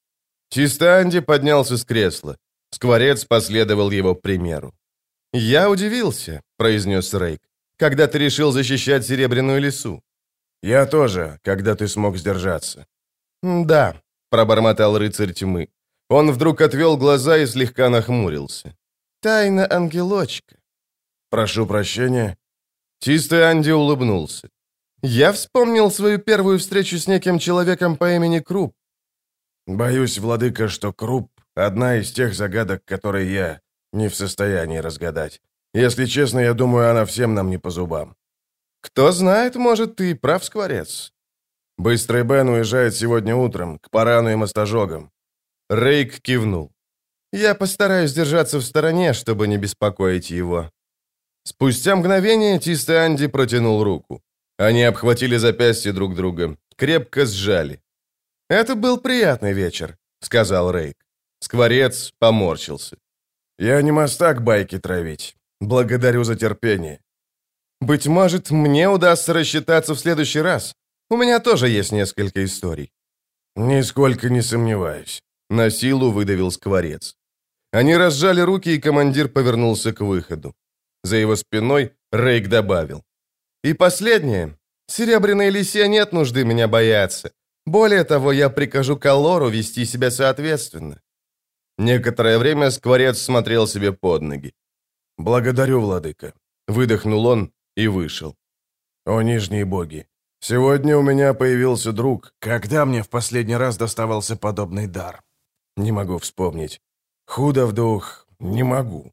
Чисто Анди поднялся с кресла. Скворец последовал его примеру. «Я удивился», — произнес Рейк, «когда ты решил защищать Серебряную лису». «Я тоже, когда ты смог сдержаться». «Да», — пробормотал рыцарь тьмы. Он вдруг отвел глаза и слегка нахмурился. «Тайна ангелочка». «Прошу прощения». Чистый Анди улыбнулся. «Я вспомнил свою первую встречу с неким человеком по имени Круп». «Боюсь, владыка, что Круп — одна из тех загадок, которые я не в состоянии разгадать. Если честно, я думаю, она всем нам не по зубам». «Кто знает, может, ты и прав, Скворец». «Быстрый Бен уезжает сегодня утром, к Парану и Мостожогам». Рейк кивнул. «Я постараюсь держаться в стороне, чтобы не беспокоить его». Спустя мгновение Чистый Анди протянул руку. Они обхватили запястья друг друга, крепко сжали. «Это был приятный вечер», — сказал Рейк. Скворец поморщился. «Я не мастак байки травить. Благодарю за терпение». «Быть может, мне удастся рассчитаться в следующий раз. У меня тоже есть несколько историй». «Нисколько не сомневаюсь», — на силу выдавил Скворец. Они разжали руки, и командир повернулся к выходу. За его спиной Рейк добавил. «И последнее. Серебряной лисе нет нужды меня бояться. Более того, я прикажу Калору вести себя соответственно». Некоторое время Скворец смотрел себе под ноги. «Благодарю, владыка», — выдохнул он и вышел. «О, нижние боги, сегодня у меня появился друг. Когда мне в последний раз доставался подобный дар? Не могу вспомнить. Худо в дух не могу».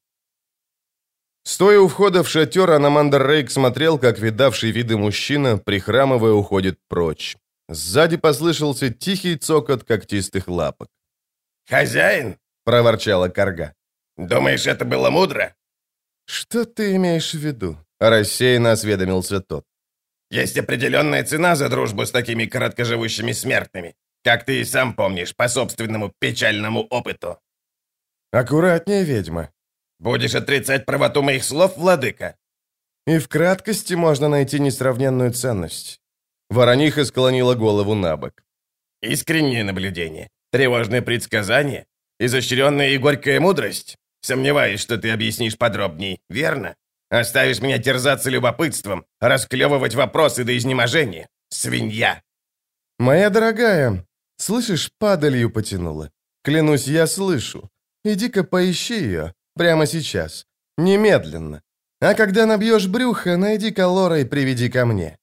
Стоя у входа в шатер, Аномандер Рейк смотрел, как видавший виды мужчина, прихрамывая, уходит прочь. Сзади послышался тихий цокот когтистых лапок. «Хозяин?» — проворчала карга. «Думаешь, это было мудро?» «Что ты имеешь в виду?» — рассеянно осведомился тот. «Есть определенная цена за дружбу с такими короткоживущими смертными, как ты и сам помнишь по собственному печальному опыту». «Аккуратнее, ведьма». «Будешь отрицать правоту моих слов, владыка?» «И в краткости можно найти несравненную ценность». Ворониха склонила голову на бок. «Искреннее наблюдение, тревожное предсказание, изощренная и горькая мудрость. Сомневаюсь, что ты объяснишь подробней, верно? Оставишь меня терзаться любопытством, расклевывать вопросы до изнеможения. Свинья!» «Моя дорогая, слышишь, падалью потянула. Клянусь, я слышу. Иди-ка поищи ее, прямо сейчас. Немедленно. А когда набьешь брюхо, найди Калора и приведи ко мне».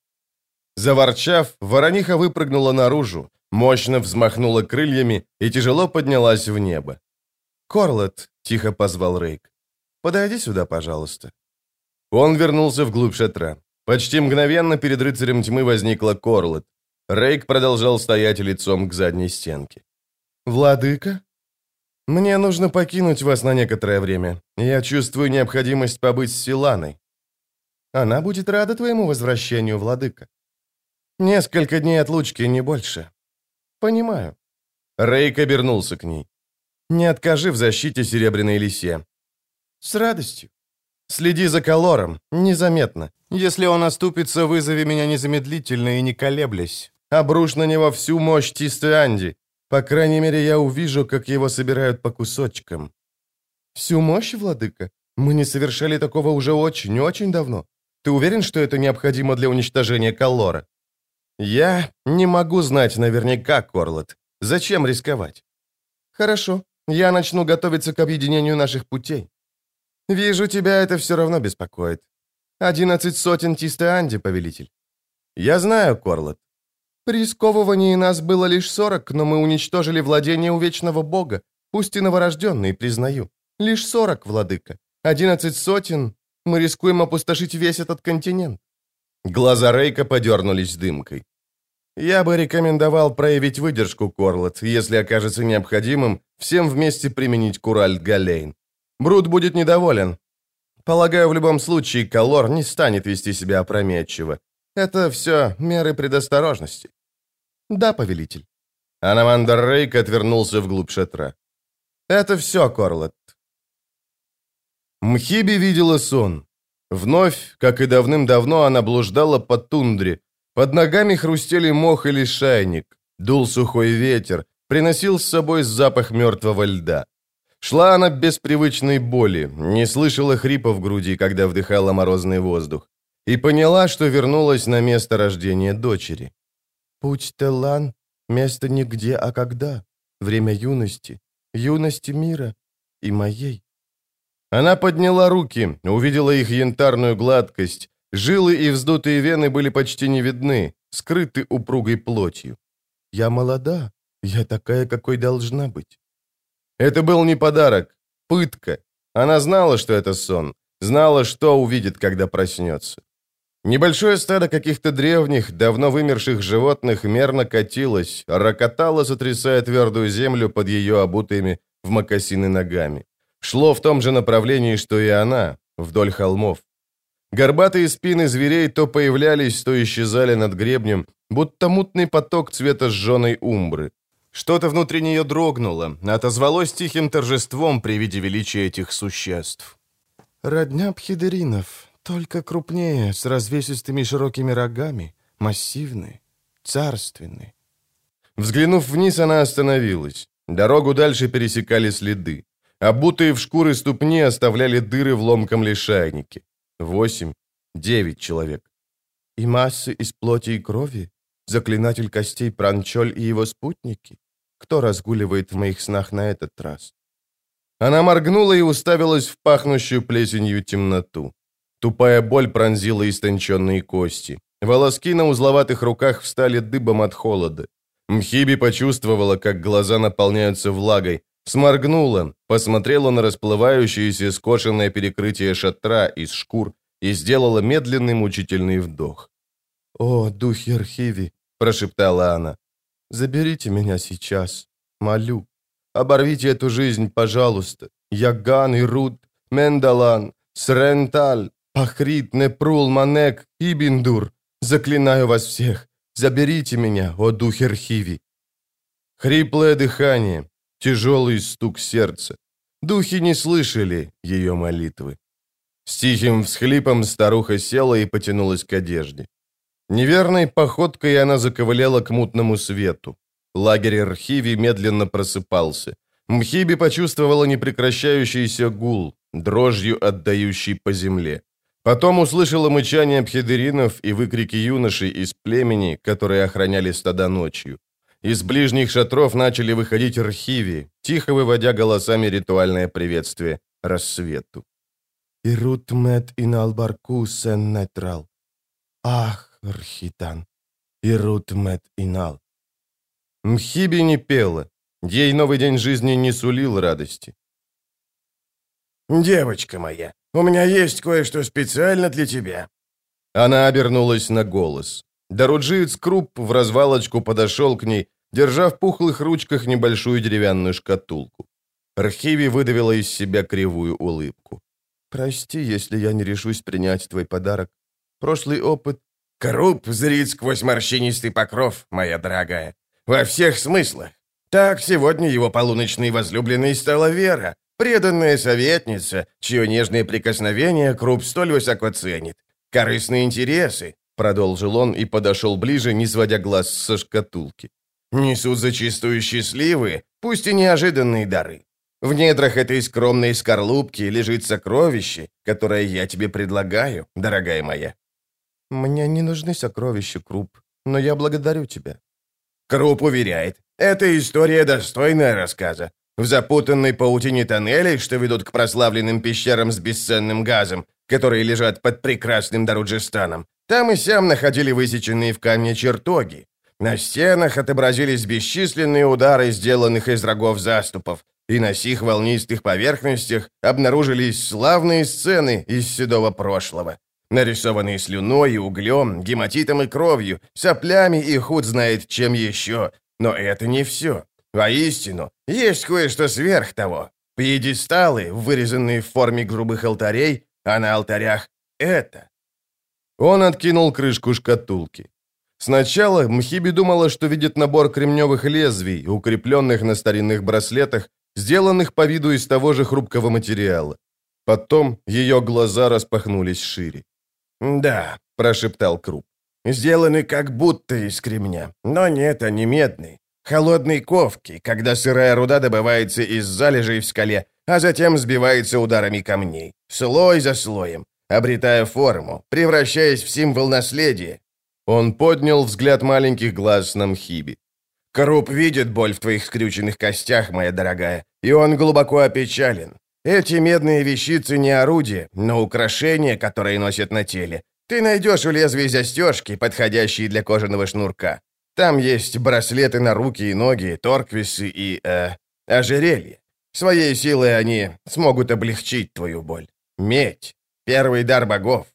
Заворчав, ворониха выпрыгнула наружу, мощно взмахнула крыльями и тяжело поднялась в небо. «Корлет», — тихо позвал Рейк, — «подойди сюда, пожалуйста». Он вернулся вглубь шатра. Почти мгновенно перед рыцарем тьмы возникла Корлет. Рейк продолжал стоять лицом к задней стенке. «Владыка? Мне нужно покинуть вас на некоторое время. Я чувствую необходимость побыть с Силаной. Она будет рада твоему возвращению, владыка. Несколько дней отлучки, не больше. Понимаю». Рейк обернулся к ней. «Не откажи в защите Серебряной лисе». «С радостью. Следи за Калором, незаметно. Если он оступится, вызови меня незамедлительно и не колеблясь. Обрушь на него всю мощь Чистой Анди. По крайней мере, я увижу, как его собирают по кусочкам». «Всю мощь, владыка? Мы не совершали такого уже очень-очень давно. Ты уверен, что это необходимо для уничтожения Калора?» «Я не могу знать наверняка, Корлет. Зачем рисковать?» «Хорошо, я начну готовиться к объединению наших путей. Вижу, тебя это все равно беспокоит. Одиннадцать сотен Чистой Анди, повелитель». «Я знаю, Корлет. При сковывании нас было лишь сорок, но мы уничтожили владение у Вечного Бога, пусть и новорожденный, признаю. Лишь сорок, владыка. Одиннадцать сотен Мы рискуем опустошить весь этот континент». Глаза Рейка подернулись дымкой. «Я бы рекомендовал проявить выдержку, Корлот, если окажется необходимым, всем вместе применить Куральд-Галейн. Брут будет недоволен. Полагаю, в любом случае Калор не станет вести себя опрометчиво. Это все меры предосторожности». «Да, повелитель». Анамандр Рейк отвернулся вглубь шатра. «Это все, Корлот». Мхиби видела сон. Вновь, как и давным-давно, она блуждала по тундре. Под ногами хрустели мох и лишайник. Дул сухой ветер, приносил с собой запах мертвого льда. Шла она без привычной боли, не слышала хрипа в груди, когда вдыхала морозный воздух. И поняла, что вернулась на место рождения дочери. «Путь Теллан, место не где, а когда. Время юности, юности мира и моей». Она подняла руки, увидела их янтарную гладкость. Жилы и вздутые вены были почти не видны, скрыты упругой плотью. «Я молода, я такая, какой должна быть». Это был не подарок, пытка. Она знала, что это сон, знала, что увидит, когда проснется. Небольшое стадо каких-то древних, давно вымерших животных мерно катилось, рокотало, сотрясая твердую землю под ее обутыми в мокасины ногами. Шло в том же направлении, что и она, вдоль холмов. Горбатые спины зверей то появлялись, то исчезали над гребнем, будто мутный поток цвета сжженной умбры. Что-то внутри нее дрогнуло, отозвалось тихим торжеством при виде величия этих существ. «Родня пхидеринов, только крупнее, с развесистыми широкими рогами, массивные, царственные». Взглянув вниз, она остановилась. Дорогу дальше пересекали следы. Обутые в шкуры ступни оставляли дыры в ломком лишайнике. Восемь, девять человек. «И массы из плоти и крови? Заклинатель костей Пранчоль и его спутники? Кто разгуливает в моих снах на этот раз?» Она моргнула и уставилась в пахнущую плесенью темноту. Тупая боль пронзила истонченные кости. Волоски на узловатых руках встали дыбом от холода. Мхиби почувствовала, как глаза наполняются влагой, сморгнула, посмотрела на расплывающееся скошенное перекрытие шатра из шкур и сделала медленный мучительный вдох. «О, духи Архиви!» – прошептала она. «Заберите меня сейчас, молю. Оборвите эту жизнь, пожалуйста. Яган, Ирут, Мендалан, Сренталь, Пахрит, Непрул, Манек, Ибиндур. Заклинаю вас всех. Заберите меня, о духи Архиви!» Хриплое дыхание, тяжелый стук сердца. Духи не слышали ее молитвы. С тихим всхлипом старуха села и потянулась к одежде. Неверной походкой она заковыляла к мутному свету. Лагерь Архиви медленно просыпался. Мхиби почувствовала непрекращающийся гул, дрожью отдающий по земле. Потом услышала мычание пхидеринов и выкрики юношей из племени, которые охраняли стада ночью. Из ближних шатров начали выходить Архиви, тихо выводя голосами ритуальное приветствие рассвету. «Ирут мет иналбарку сен нетрал. Ах, Архитан, Ирут мет инал». Мхиби не пела. Ей новый день жизни не сулил радости. «Девочка моя, у меня есть кое-что специально для тебя». Она обернулась на голос. Даруджиец Круп в развалочку подошел к ней, держа в пухлых ручках небольшую деревянную шкатулку. Архиви выдавила из себя кривую улыбку. «Прости, если я не решусь принять твой подарок. Прошлый опыт...» «Круп зрит сквозь морщинистый покров, моя дорогая. Во всех смыслах. Так сегодня его полуночной возлюбленной стала Вера, преданная советница, чье нежное прикосновение Круп столь высоко ценит. Корыстные интересы», — продолжил он и подошел ближе, не сводя глаз со шкатулки. «Несут зачастую счастливые, пусть и неожиданные дары. В недрах этой скромной скорлупки лежит сокровище, которое я тебе предлагаю, дорогая моя». «Мне не нужны сокровища, Круп, но я благодарю тебя». Круп уверяет, эта история достойная рассказа. В запутанной паутине тоннелей, что ведут к прославленным пещерам с бесценным газом, которые лежат под прекрасным Даруджистаном, там и сям находили высеченные в камне чертоги. На стенах отобразились бесчисленные удары, сделанных из рогов заступов, и на сих волнистых поверхностях обнаружились славные сцены из седого прошлого, нарисованные слюной и углем, гематитом и кровью, соплями и худ знает чем еще. Но это не все. Воистину, есть кое-что сверх того. Пьедесталы, вырезанные в форме грубых алтарей, а на алтарях это. Он откинул крышку шкатулки. Сначала Мхиби думала, что видит набор кремневых лезвий, укрепленных на старинных браслетах, сделанных по виду из того же хрупкого материала. Потом ее глаза распахнулись шире. «Да», — прошептал Круп, — «сделаны как будто из кремня. Но нет, они медные. Холодные ковки, когда сырая руда добывается из залежей в скале, а затем сбивается ударами камней, слой за слоем, обретая форму, превращаясь в символ наследия». Он поднял взгляд маленьких глаз на Мхиби. «Круп видит боль в твоих скрюченных костях, моя дорогая, и он глубоко опечален. Эти медные вещицы не орудия, но украшения, которые носят на теле. Ты найдешь у лезвий застежки, подходящие для кожаного шнурка. Там есть браслеты на руки и ноги, торквисы и, э, ожерелья. Своей силой они смогут облегчить твою боль. Медь. Первый дар богов».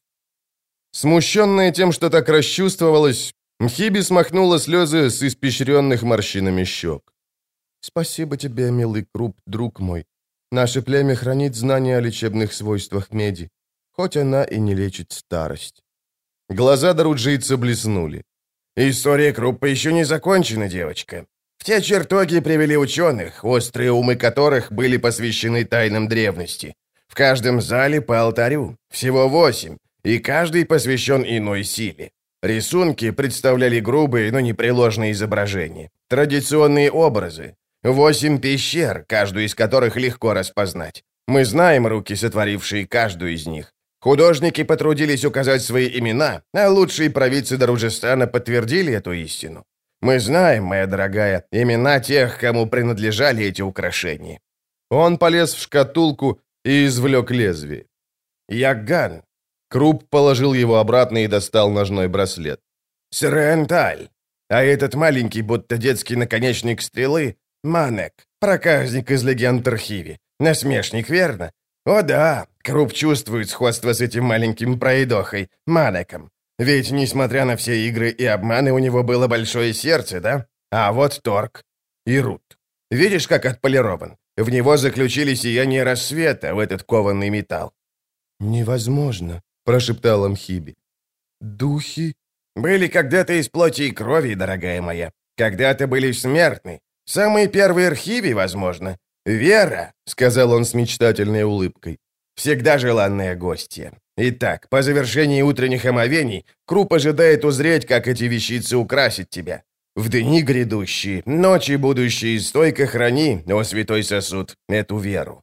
Смущенная тем, что так расчувствовалась, Мхиби смахнула слезы с испещренных морщинами щек. «Спасибо тебе, милый Круп, друг мой. Наше племя хранит знания о лечебных свойствах меди, хоть она и не лечит старость». Глаза даруджийца блеснули. «История Круппа еще не закончена, девочка. В те чертоги привели ученых, острые умы которых были посвящены тайнам древности. В каждом зале по алтарю, всего восемь, и каждый посвящен иной силе. Рисунки представляли грубые, но непреложные изображения, традиционные образы. Восемь пещер, каждую из которых легко распознать. Мы знаем руки, сотворившие каждую из них. Художники потрудились указать свои имена, а лучшие провидцы Даруджистана подтвердили эту истину. Мы знаем, моя дорогая, имена тех, кому принадлежали эти украшения». Он полез в шкатулку и извлек лезвие. «Ягган». Круп положил его обратно и достал ножной браслет. «Сренталь. А этот маленький, будто детский наконечник стрелы — Манек, проказник из легенд Архиви. Насмешник, верно? О да, Круп чувствует сходство с этим маленьким пройдохой, Манеком. Ведь, несмотря на все игры и обманы, у него было большое сердце, да? А вот торг и Рут. Видишь, как отполирован? В него заключили сияние рассвета, в этот кованный металл». «Невозможно», — прошептала Мхиби. «Духи...» «Были когда-то из плоти и крови, дорогая моя. Когда-то были смертны. Самые первые архиви, возможно. Вера», — сказал он с мечтательной улыбкой, — «всегда желанная гостья. Итак, по завершении утренних омовений, Круп ожидает узреть, как эти вещицы украсят тебя. В дни грядущие, ночи будущие, стойко храни, о святой сосуд, эту веру».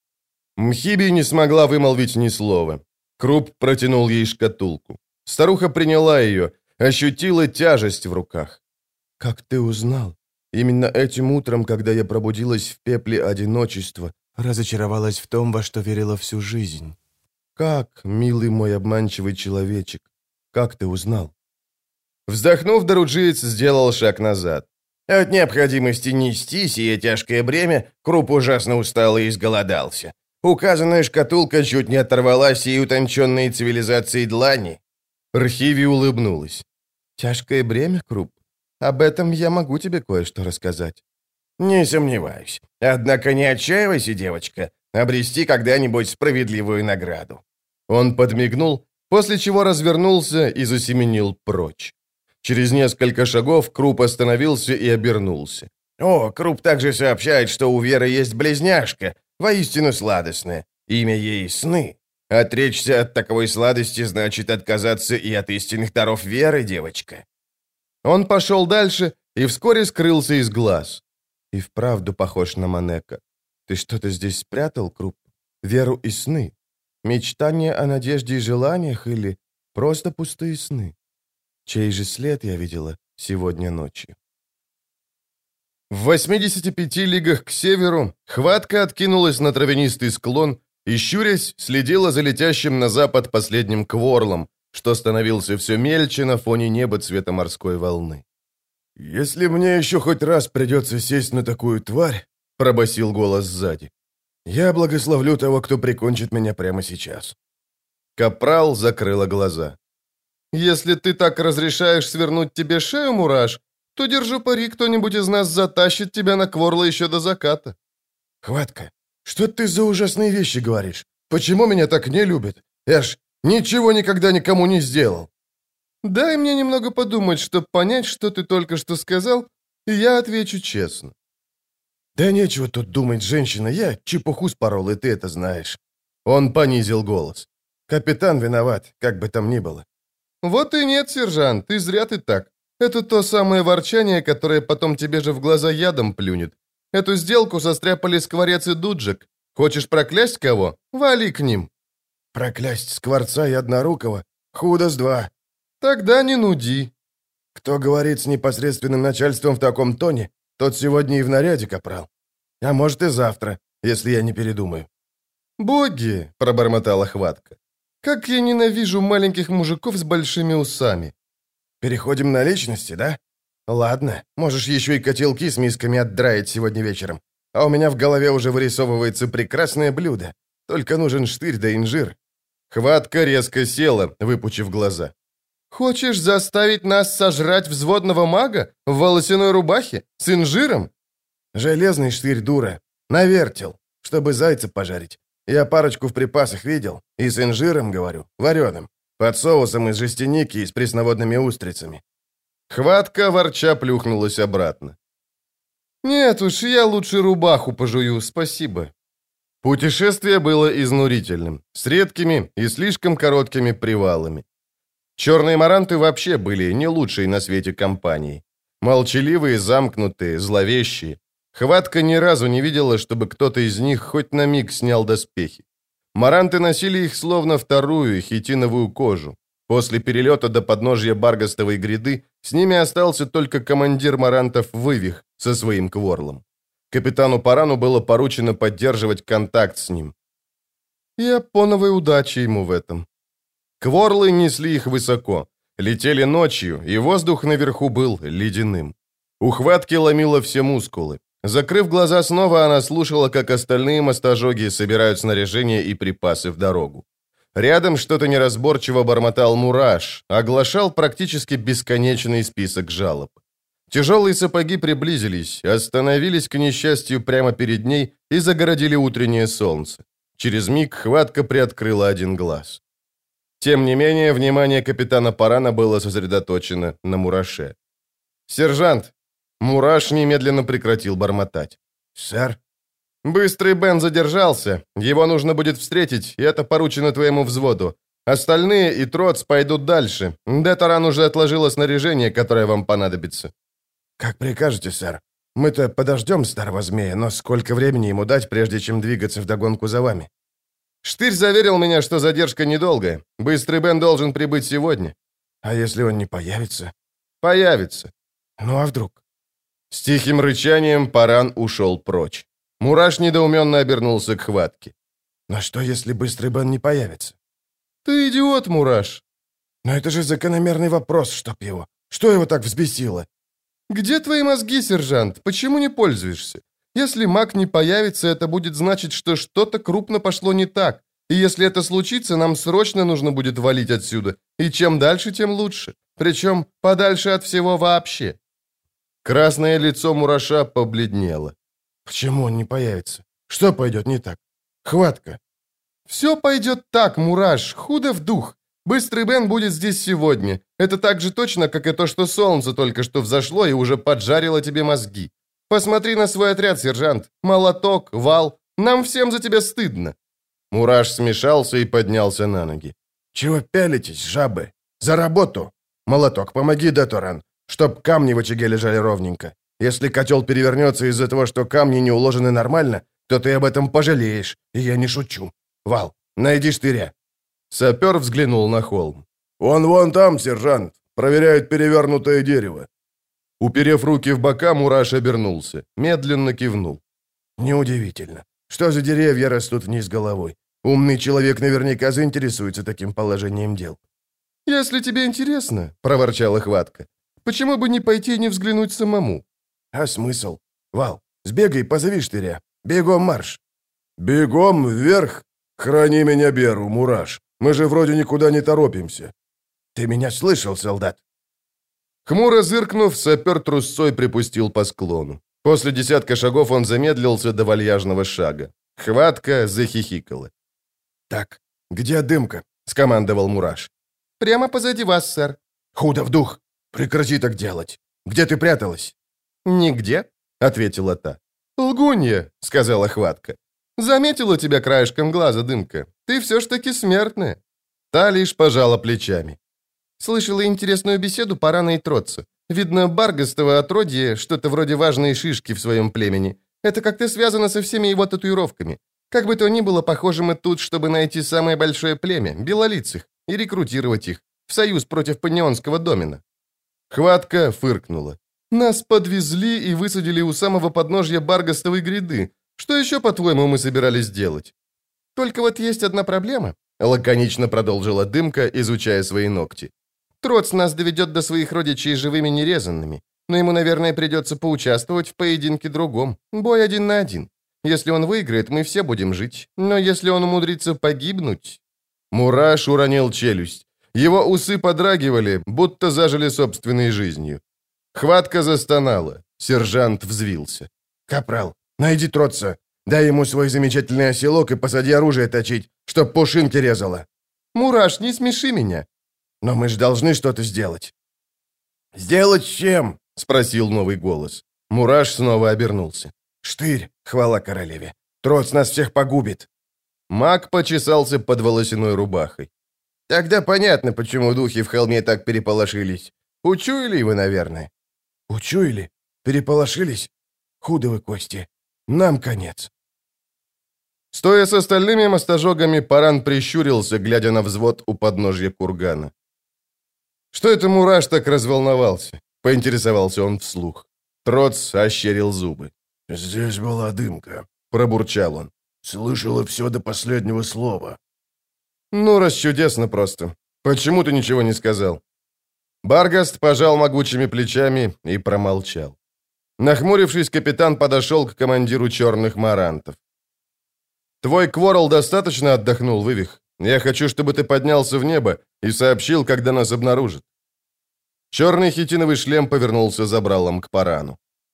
Мхиби не смогла вымолвить ни слова. Круп протянул ей шкатулку. Старуха приняла ее, ощутила тяжесть в руках. «Как ты узнал? Именно этим утром, когда я пробудилась в пепле одиночества, разочаровалась в том, во что верила всю жизнь. Как, милый мой обманчивый человечек, как ты узнал?» Вздохнув, Даруджиец сделал шаг назад. От необходимости нести сие тяжкое бремя, Круп ужасно устал и изголодался. Указанная шкатулка чуть не оторвалась и утонченной цивилизацией длани. Архиви улыбнулась. «Тяжкое бремя, Круп? Об этом я могу тебе кое-что рассказать». «Не сомневаюсь. Однако не отчаивайся, девочка, обрести когда-нибудь справедливую награду». Он подмигнул, после чего развернулся и засеменил прочь. Через несколько шагов Круп остановился и обернулся. «О, Круп также сообщает, что у Веры есть близняшка, воистину сладостная. Имя ей Сны. Отречься от таковой сладости значит отказаться и от истинных даров Веры, девочка». Он пошел дальше и вскоре скрылся из глаз. «И вправду похож на Манека. Ты что-то здесь спрятал, Круп? Веру и сны? Мечтания о надежде и желаниях или просто пустые сны? Чей же след я видела сегодня ночью?» В восьмидесяти пяти лигах к северу хватка откинулась на травянистый склон и, щурясь, следила за летящим на запад последним кворлом, что становился все мельче на фоне неба цвета морской волны. «Если мне еще хоть раз придется сесть на такую тварь, пробасил голос сзади. «Я благословлю того, кто прикончит меня прямо сейчас». Капрал закрыла глаза. «Если ты так разрешаешь свернуть тебе шею, Мураш, то, держу пари, кто-нибудь из нас затащит тебя на Кворла еще до заката». «Хватка, что ты за ужасные вещи говоришь? Почему меня так не любят? Я ж ничего никогда никому не сделал». «Дай мне немного подумать, чтобы понять, что ты только что сказал, и я отвечу честно». «Да нечего тут думать, женщина, я чепуху спорол, и ты это знаешь». Он понизил голос. «Капитан виноват, как бы там ни было». «Вот и нет, сержант, ты зря ты так. Это то самое ворчание, которое потом тебе же в глаза ядом плюнет. Эту сделку состряпали Скворец и Дуджик. Хочешь проклясть кого? Вали к ним». «Проклясть Скворца и Однорукого? Худо с два». «Тогда не нуди». «Кто говорит с непосредственным начальством в таком тоне, тот сегодня и в наряде, капрал. А может и завтра, если я не передумаю». «Боги!» — пробормотала Хватка. «Как я ненавижу маленьких мужиков с большими усами». «Переходим на личности, да? Ладно, можешь еще и котелки с мисками отдраить сегодня вечером. А у меня в голове уже вырисовывается прекрасное блюдо. Только нужен штырь да инжир». Хватка резко села, выпучив глаза. «Хочешь заставить нас сожрать взводного мага в волосяной рубахе с инжиром?» «Железный штырь, дура. Навертел, чтобы зайца пожарить. Я парочку в припасах видел. И с инжиром, говорю, вареным. Под соусом из жестяники и с пресноводными устрицами». Хватка ворча плюхнулась обратно. «Нет уж, я лучше рубаху пожую, спасибо». Путешествие было изнурительным, с редкими и слишком короткими привалами. Черные маранты вообще были не лучшей на свете компанией. Молчаливые, замкнутые, зловещие. Хватка ни разу не видела, чтобы кто-то из них хоть на миг снял доспехи. Маранты носили их словно вторую хитиновую кожу. После перелета до подножья Баргастовой гряды с ними остался только командир марантов Вывих со своим Кворлом. Капитану Парану было поручено поддерживать контакт с ним. И апоновой удачи ему в этом. Кворлы несли их высоко, летели ночью, и воздух наверху был ледяным. У Хватки ломило все мускулы. Закрыв глаза снова, она слушала, как остальные мостожоги собирают снаряжение и припасы в дорогу. Рядом что-то неразборчиво бормотал Мураш, оглашал практически бесконечный список жалоб. Тяжелые сапоги приблизились, остановились, к несчастью, прямо перед ней и загородили утреннее солнце. Через миг Хватка приоткрыла один глаз. Тем не менее, внимание капитана Парана было сосредоточено на Мураше. «Сержант!» Мураш немедленно прекратил бормотать. «Сэр?» «Быстрый Бен задержался. Его нужно будет встретить, и это поручено твоему взводу. Остальные и Троц пойдут дальше. Детаран уже отложила снаряжение, которое вам понадобится». «Как прикажете, сэр. Мы-то подождем старого змея, но сколько времени ему дать, прежде чем двигаться вдогонку за вами?» «Штырь заверил меня, что задержка недолгая. Быстрый Бен должен прибыть сегодня». «А если он не появится?» «Появится». «Ну а вдруг?» С тихим рычанием Паран ушел прочь. Мураш недоуменно обернулся к Хватке. «Но что, если Быстрый Бен не появится?» «Ты идиот, Мураш!» «Но это же закономерный вопрос, чтоб его. Что его так взбесило?» «Где твои мозги, сержант? Почему не пользуешься? Если маг не появится, это будет значить, что что-то крупно пошло не так. И если это случится, нам срочно нужно будет валить отсюда. И чем дальше, тем лучше. Причем подальше от всего вообще». Красное лицо Мураша побледнело. «Почему он не появится? Что пойдет не так? Хватка!» «Все пойдет так, Мураш, худо в дух. Быстрый Бен будет здесь сегодня. Это так же точно, как и то, что солнце только что взошло и уже поджарило тебе мозги. Посмотри на свой отряд, сержант. Молоток, вал. Нам всем за тебя стыдно». Мураш смешался и поднялся на ноги. «Чего пялитесь, жабы? За работу! Молоток, помоги, Детаран, чтоб камни в очаге лежали ровненько. Если котел перевернется из-за того, что камни не уложены нормально, то ты об этом пожалеешь, и я не шучу. Вал, найди штыря». Сапер взглянул на холм. «Он вон там, сержант, проверяет перевернутое дерево». Уперев руки в бока, Мураш обернулся, медленно кивнул. «Неудивительно. Что за деревья растут вниз головой? Умный человек наверняка заинтересуется таким положением дел». «Если тебе интересно, — проворчала Хватка, — почему бы не пойти и не взглянуть самому?» «А смысл? Вал, Сбегай, позови штыря. Бегом марш!» «Бегом вверх? Храни меня, Беру, Мураш. Мы же вроде никуда не торопимся». «Ты меня слышал, солдат?» Хмуро зыркнув, сапер трусцой припустил по склону. После десятка шагов он замедлился до вальяжного шага. Хватка захихикала. «Так, где дымка?» — скомандовал Мураш. «Прямо позади вас, сэр». «Худо в дух! Прекрати так делать! Где ты пряталась?» «Нигде», — ответила та. «Лгунья», — сказала Хватка. «Заметила тебя краешком глаза, Дымка. Ты все ж таки смертная». Та лишь пожала плечами. «Слышала интересную беседу Парана и Троца. Видно, Баргастово отродье, что-то вроде важной шишки в своем племени. Это как-то связано со всеми его татуировками. Как бы то ни было, похоже мы тут, чтобы найти самое большое племя, белолицых, и рекрутировать их в союз против панеонского домена». Хватка фыркнула. «Нас подвезли и высадили у самого подножья Баргастовой гряды. Что еще, по-твоему, мы собирались делать?» «Только вот есть одна проблема», — лаконично продолжила Дымка, изучая свои ногти. «Троц нас доведет до своих родичей живыми нерезанными, но ему, наверное, придется поучаствовать в поединке другом, бой один на один. Если он выиграет, мы все будем жить, но если он умудрится погибнуть...» Мураш уронил челюсть. Его усы подрагивали, будто зажили собственной жизнью. Хватка застонала. Сержант взвился. «Капрал, найди Троца. Дай ему свой замечательный оселок и посади оружие точить, чтоб пушинки резало». «Мураш, не смеши меня». «Но мы ж должны что-то сделать». «Сделать с чем?» — спросил новый голос. Мураш снова обернулся. «Штырь, хвала королеве. Троц нас всех погубит». Маг почесался под волосяной рубахой. «Тогда понятно, почему духи в холме так переполошились. Учуяли его, наверное». «Учуяли? Переполошились? Худо вы, Кости. Нам конец». Стоя с остальными мостожогами, Паран прищурился, глядя на взвод у подножья кургана. «Что это Мураш так разволновался?» — поинтересовался он вслух. Троц ощерил зубы. «Здесь была дымка», — пробурчал он. «Слышала все до последнего слова». «Ну, расчудесно просто. Почему ты ничего не сказал?» Баргаст пожал могучими плечами и промолчал. Нахмурившись, капитан подошел к командиру черных марантов. «Твой Кворл достаточно отдохнул, Вывих? Я хочу, чтобы ты поднялся в небо и сообщил, когда нас обнаружат». Черный хитиновый шлем повернулся забралом к Парану.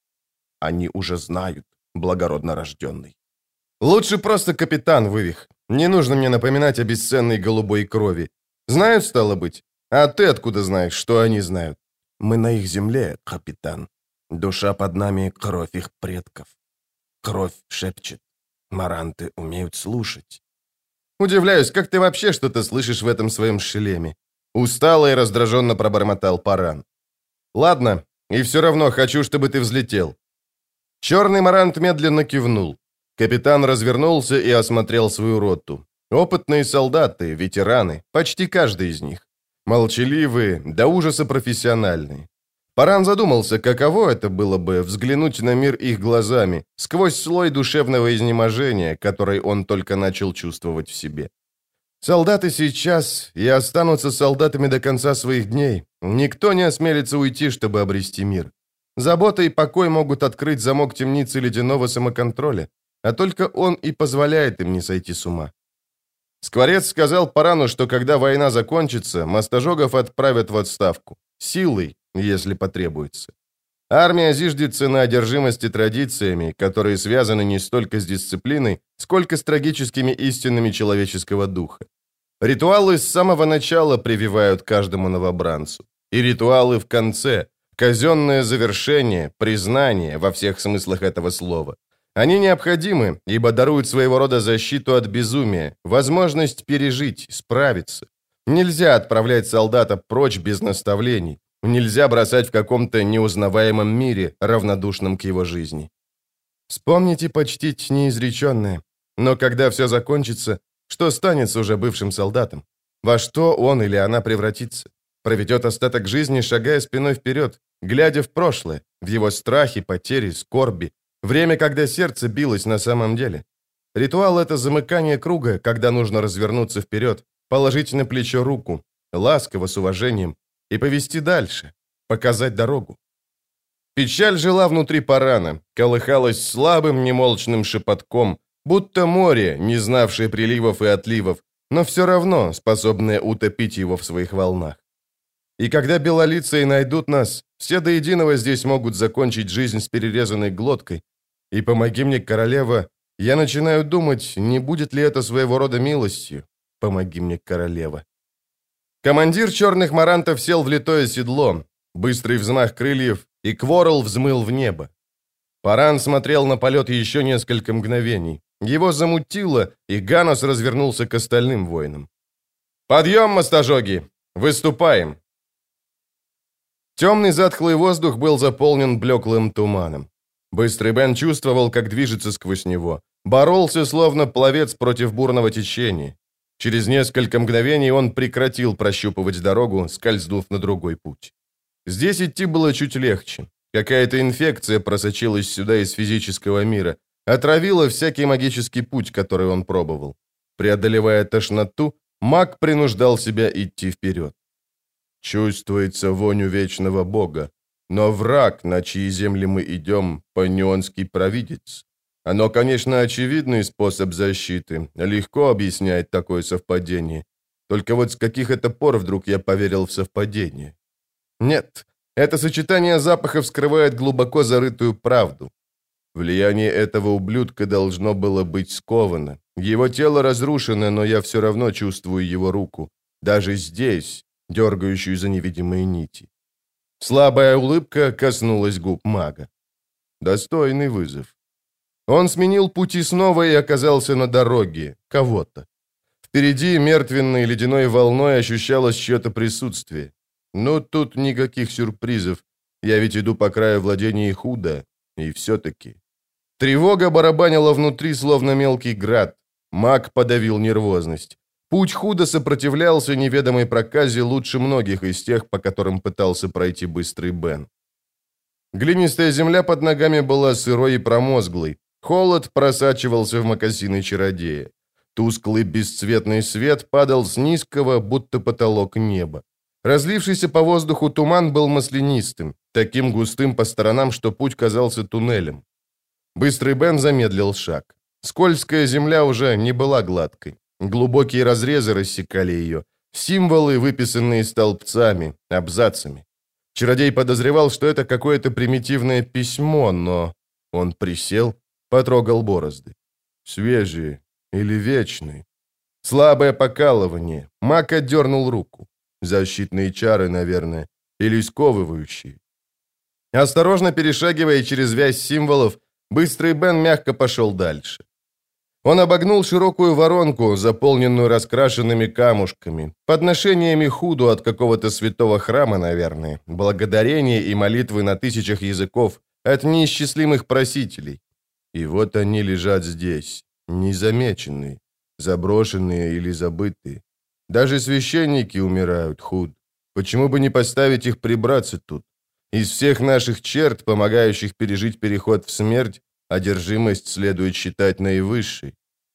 «Они уже знают, благородно рожденный». «Лучше просто капитан, Вывих. Не нужно мне напоминать о бесценной голубой крови. Знают, стало быть? А ты откуда знаешь, что они знают?» «Мы на их земле, капитан. Душа под нами — кровь их предков. Кровь шепчет. Маранты умеют слушать». «Удивляюсь, как ты вообще что-то слышишь в этом своем шлеме?» Устало и раздраженно пробормотал Паран. «Ладно, и все равно хочу, чтобы ты взлетел». Черный марант медленно кивнул. Капитан развернулся и осмотрел свою роту. Опытные солдаты, ветераны, почти каждый из них. Молчаливые, до ужаса профессиональные. Паран задумался, каково это было бы взглянуть на мир их глазами, сквозь слой душевного изнеможения, который он только начал чувствовать в себе. Солдаты сейчас и останутся солдатами до конца своих дней. Никто не осмелится уйти, чтобы обрести мир. Забота и покой могут открыть замок темницы ледяного самоконтроля, а только он и позволяет им не сойти с ума. Скворец сказал Парану, что когда война закончится, мостожогов отправят в отставку. Силой, если потребуется. Армия зиждется на одержимости традициями, которые связаны не столько с дисциплиной, сколько с трагическими истинами человеческого духа. Ритуалы с самого начала прививают каждому новобранцу. И ритуалы в конце, казенное завершение, признание во всех смыслах этого слова. Они необходимы, ибо даруют своего рода защиту от безумия, возможность пережить, справиться. Нельзя отправлять солдата прочь без наставлений. Нельзя бросать в каком-то неузнаваемом мире, равнодушном к его жизни. Вспомнить и почтить неизреченное. Но когда все закончится, что станет с уже бывшим солдатом? Во что он или она превратится? Проведет остаток жизни, шагая спиной вперед, глядя в прошлое, в его страхи, потери, скорби, время, когда сердце билось на самом деле. Ритуал — это замыкание круга, когда нужно развернуться вперед, положить на плечо руку, ласково, с уважением, и повести дальше, показать дорогу. Печаль жила внутри Парана, колыхалась слабым немолчным шепотком, будто море, не знавшее приливов и отливов, но все равно способное утопить его в своих волнах. И когда белолицые найдут нас, все до единого здесь могут закончить жизнь с перерезанной глоткой. И помоги мне, королева, я начинаю думать, не будет ли это своего рода милостью. Помоги мне, королева. Командир черных марантов сел в литое седло, быстрый взмах крыльев, и Кворл взмыл в небо. Паран смотрел на полет еще несколько мгновений. Его замутило, и Ганос развернулся к остальным воинам. «Подъем, мастожоги! Выступаем!» Темный затхлый воздух был заполнен блеклым туманом. Быстрый Бен чувствовал, как движется сквозь него. Боролся, словно пловец против бурного течения. Через несколько мгновений он прекратил прощупывать дорогу, скользнув на другой путь. Здесь идти было чуть легче. Какая-то инфекция просочилась сюда из физического мира, отравила всякий магический путь, который он пробовал. Преодолевая тошноту, маг принуждал себя идти вперед. Чувствуется вонь вечного бога, но враг, на чьи земли мы идем, панионский провидец. Оно, конечно, очевидный способ защиты, легко объяснять такое совпадение. Только вот с каких это пор вдруг я поверил в совпадение? Нет, это сочетание запахов скрывает глубоко зарытую правду. Влияние этого ублюдка должно было быть сковано. Его тело разрушено, но я все равно чувствую его руку. Даже здесь, дергающую за невидимые нити. Слабая улыбка коснулась губ мага. Достойный вызов. Он сменил пути снова и оказался на дороге кого-то. Впереди мертвенной ледяной волной ощущалось чье-то присутствие. Но тут никаких сюрпризов. Я ведь иду по краю владения Худа, и все-таки. Тревога барабанила внутри, словно мелкий град. Маг подавил нервозность. Путь Худа сопротивлялся неведомой проказе лучше многих из тех, по которым пытался пройти быстрый Бен. Глинистая земля под ногами была сырой и промозглой. Холод просачивался в мокасины чародея. Тусклый бесцветный свет падал с низкого, будто потолок неба. Разлившийся по воздуху туман был маслянистым, таким густым по сторонам, что путь казался туннелем. Быстрый Бен замедлил шаг. Скользкая земля уже не была гладкой. Глубокие разрезы рассекали ее, символы, выписанные столбцами, абзацами. Чародей подозревал, что это какое-то примитивное письмо, но он присел, потрогал борозды. Свежие или вечные. Слабое покалывание. Маг отдернул руку. Защитные чары, наверное, или сковывающие. Осторожно перешагивая через вязь символов, быстрый Бен мягко пошел дальше. Он обогнул широкую воронку, заполненную раскрашенными камушками, подношениями Худу от какого-то святого храма, наверное, благодарения и молитвы на тысячах языков от неисчислимых просителей. И вот они лежат здесь, незамеченные, заброшенные или забытые. Даже священники умирают, Худ. Почему бы не поставить их прибраться тут? Из всех наших черт, помогающих пережить переход в смерть, одержимость следует считать наивысшей.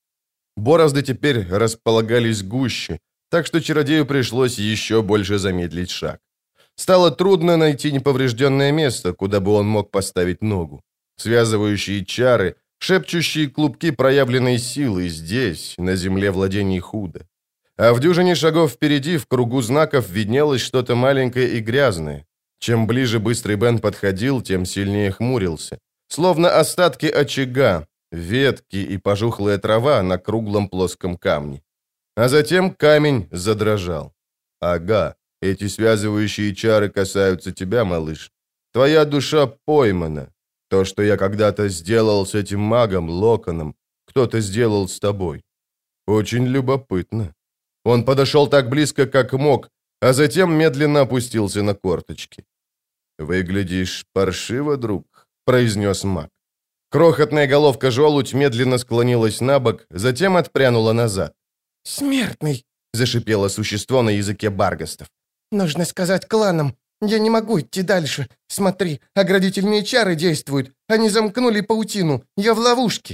Борозды теперь располагались гуще, так что чародею пришлось еще больше замедлить шаг. Стало трудно найти неповрежденное место, куда бы он мог поставить ногу. Связывающие чары, шепчущие клубки проявленной силы здесь, на земле владений Худа. А в дюжине шагов впереди, в кругу знаков, виднелось что-то маленькое и грязное. Чем ближе быстрый Бен подходил, тем сильнее хмурился. Словно остатки очага, ветки и пожухлая трава на круглом плоском камне. А затем камень задрожал. Ага, эти связывающие чары касаются тебя, малыш. Твоя душа поймана. То, что я когда-то сделал с этим магом, Локоном, кто-то сделал с тобой. Очень любопытно. Он подошел так близко, как мог, а затем медленно опустился на корточки. «Выглядишь паршиво, друг», — произнес маг. Крохотная головка-желудь медленно склонилась на бок, затем отпрянула назад. «Смертный!» — зашипело существо на языке баргастов. «Нужно сказать кланам. Я не могу идти дальше. Смотри, оградительные чары действуют. Они замкнули паутину. Я в ловушке».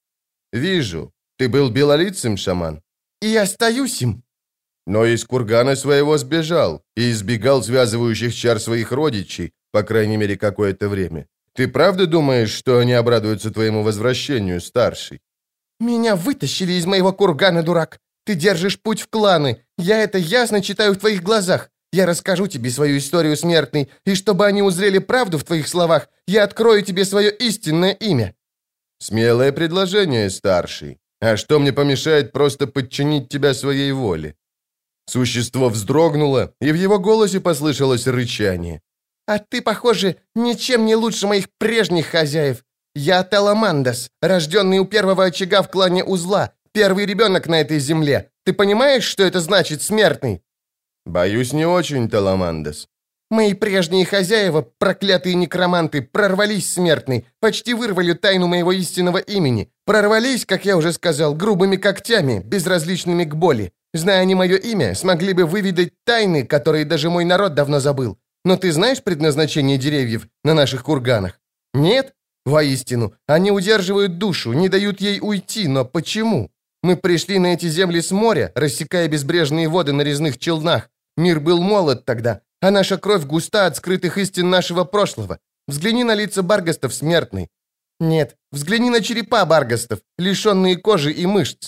«Вижу. Ты был белолицым, шаман?» «И я остаюсь им». «Но из кургана своего сбежал и избегал связывающих чар своих родичей, по крайней мере, какое-то время. Ты правда думаешь, что они обрадуются твоему возвращению, старший?» «Меня вытащили из моего кургана, дурак. Ты держишь путь в кланы. Я это ясно читаю в твоих глазах. Я расскажу тебе свою историю, смертный, и чтобы они узрели правду в твоих словах, я открою тебе свое истинное имя». «Смелое предложение, старший. А что мне помешает просто подчинить тебя своей воле?» Существо вздрогнуло, и в его голосе послышалось рычание. «А ты, похоже, ничем не лучше моих прежних хозяев. Я Таламандас, рожденный у первого очага в клане Узла, первый ребенок на этой земле. Ты понимаешь, что это значит, смертный?» «Боюсь, не очень, Таламандас». «Мои прежние хозяева, проклятые некроманты, прорвались, смертный, почти вырвали тайну моего истинного имени. Прорвались, как я уже сказал, грубыми когтями, безразличными к боли. Зная они мое имя, смогли бы выведать тайны, которые даже мой народ давно забыл. Но ты знаешь предназначение деревьев на наших курганах? Нет? Воистину, они удерживают душу, не дают ей уйти, но почему? Мы пришли на эти земли с моря, рассекая безбрежные воды на резных челнах. Мир был молод тогда, а наша кровь густа от скрытых истин нашего прошлого. Взгляни на лица баргастов, смертный. Нет, взгляни на черепа баргастов, лишенные кожи и мышц».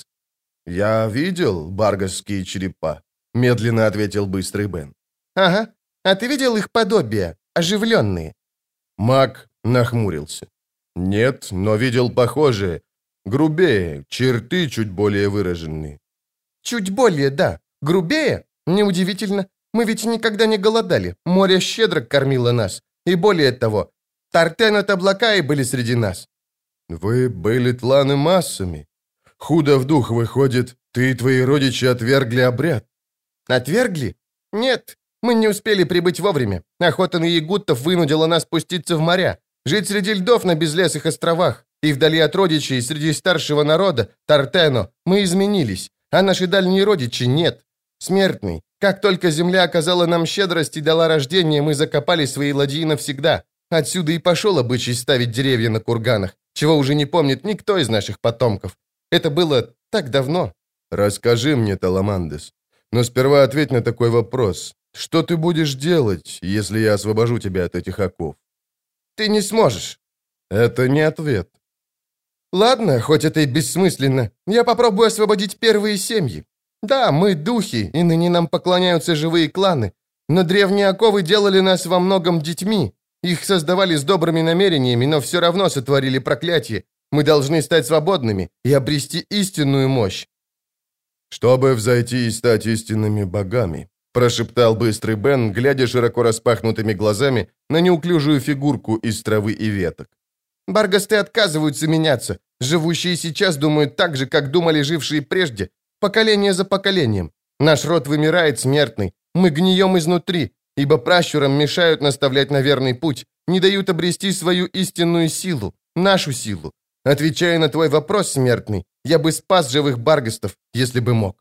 «Я видел баргастские черепа», — медленно ответил быстрый Бен. «Ага, а ты видел их подобия, оживленные?» Маг нахмурился. «Нет, но видел похожие. Грубее, черты чуть более выраженные». «Чуть более, да. Грубее? Неудивительно. Мы ведь никогда не голодали. Море щедро кормило нас. И более того, Тартен от облака и были среди нас». «Вы были тланы массами. Худо в дух выходит, ты и твои родичи отвергли обряд». «Отвергли? Нет, мы не успели прибыть вовремя. Охота на ягуттов вынудила нас спуститься в моря, жить среди льдов на безлесых островах. И вдали от родичей, среди старшего народа, Тартено, мы изменились, а наши дальние родичи нет. Смертный, как только земля оказала нам щедрость и дала рождение, мы закопали свои ладьи навсегда. Отсюда и пошел обычай ставить деревья на курганах, чего уже не помнит никто из наших потомков. Это было так давно». «Расскажи мне, Таламандес. Но сперва ответь на такой вопрос. Что ты будешь делать, если я освобожу тебя от этих оков?» «Ты не сможешь». «Это не ответ». «Ладно, хоть это и бессмысленно. Я попробую освободить первые семьи. Да, мы духи, и ныне нам поклоняются живые кланы. Но древние оковы делали нас во многом детьми. Их создавали с добрыми намерениями, но все равно сотворили проклятие. Мы должны стать свободными и обрести истинную мощь». «Чтобы взойти и стать истинными богами», прошептал быстрый Бен, глядя широко распахнутыми глазами на неуклюжую фигурку из травы и веток. «Баргасты отказываются меняться. Живущие сейчас думают так же, как думали жившие прежде, поколение за поколением. Наш род вымирает, смертный. Мы гнием изнутри, ибо пращурам мешают наставлять на верный путь, не дают обрести свою истинную силу, нашу силу. Отвечая на твой вопрос, смертный, я бы спас живых баргастов, если бы мог».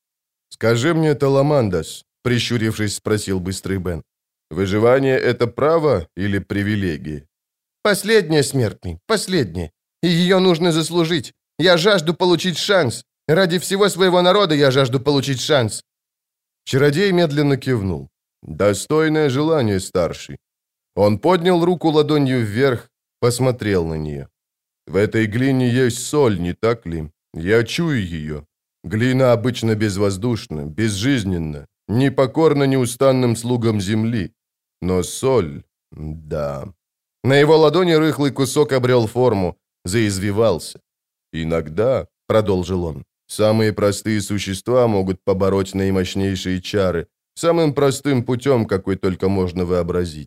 «Скажи мне, Таламандас», — прищурившись, спросил быстрый Бен, «выживание — это право или привилегия?» «Последнее, смертный, последнее. И ее нужно заслужить. Я жажду получить шанс. Ради всего своего народа я жажду получить шанс». Чародей медленно кивнул. «Достойное желание, старший». Он поднял руку ладонью вверх, посмотрел на нее. «В этой глине есть соль, не так ли? Я чую ее. Глина обычно безвоздушна, безжизненна, непокорна неустанным слугам земли. Но соль... да...» На его ладони рыхлый кусок обрел форму, заизвивался. «Иногда, — продолжил он, — самые простые существа могут побороть наимощнейшие чары, самым простым путем, какой только можно вообразить.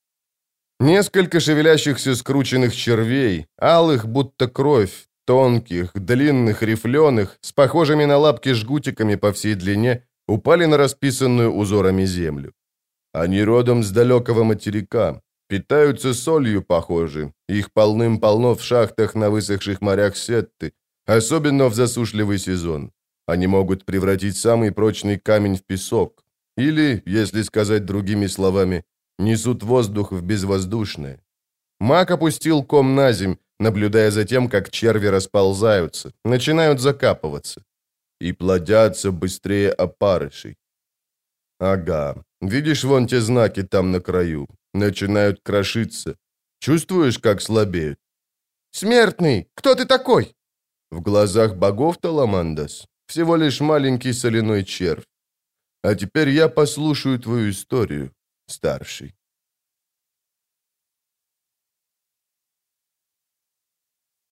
Несколько шевелящихся скрученных червей, алых, будто кровь, тонких, длинных, рифленых, с похожими на лапки жгутиками по всей длине, упали на расписанную узорами землю. Они родом с далекого материка, питаются солью, похоже, их полным-полно в шахтах на высохших морях Сетты, особенно в засушливый сезон. Они могут превратить самый прочный камень в песок, или, если сказать другими словами, несут воздух в безвоздушное. Маг опустил ком на земь, наблюдая за тем, как черви расползаются, начинают закапываться. И плодятся быстрее опарышей. Ага, видишь вон те знаки там на краю? Начинают крошиться. Чувствуешь, как слабеют? «Смертный, кто ты такой?» В глазах богов, Таламандас, всего лишь маленький соляной червь. А теперь я послушаю твою историю, старший.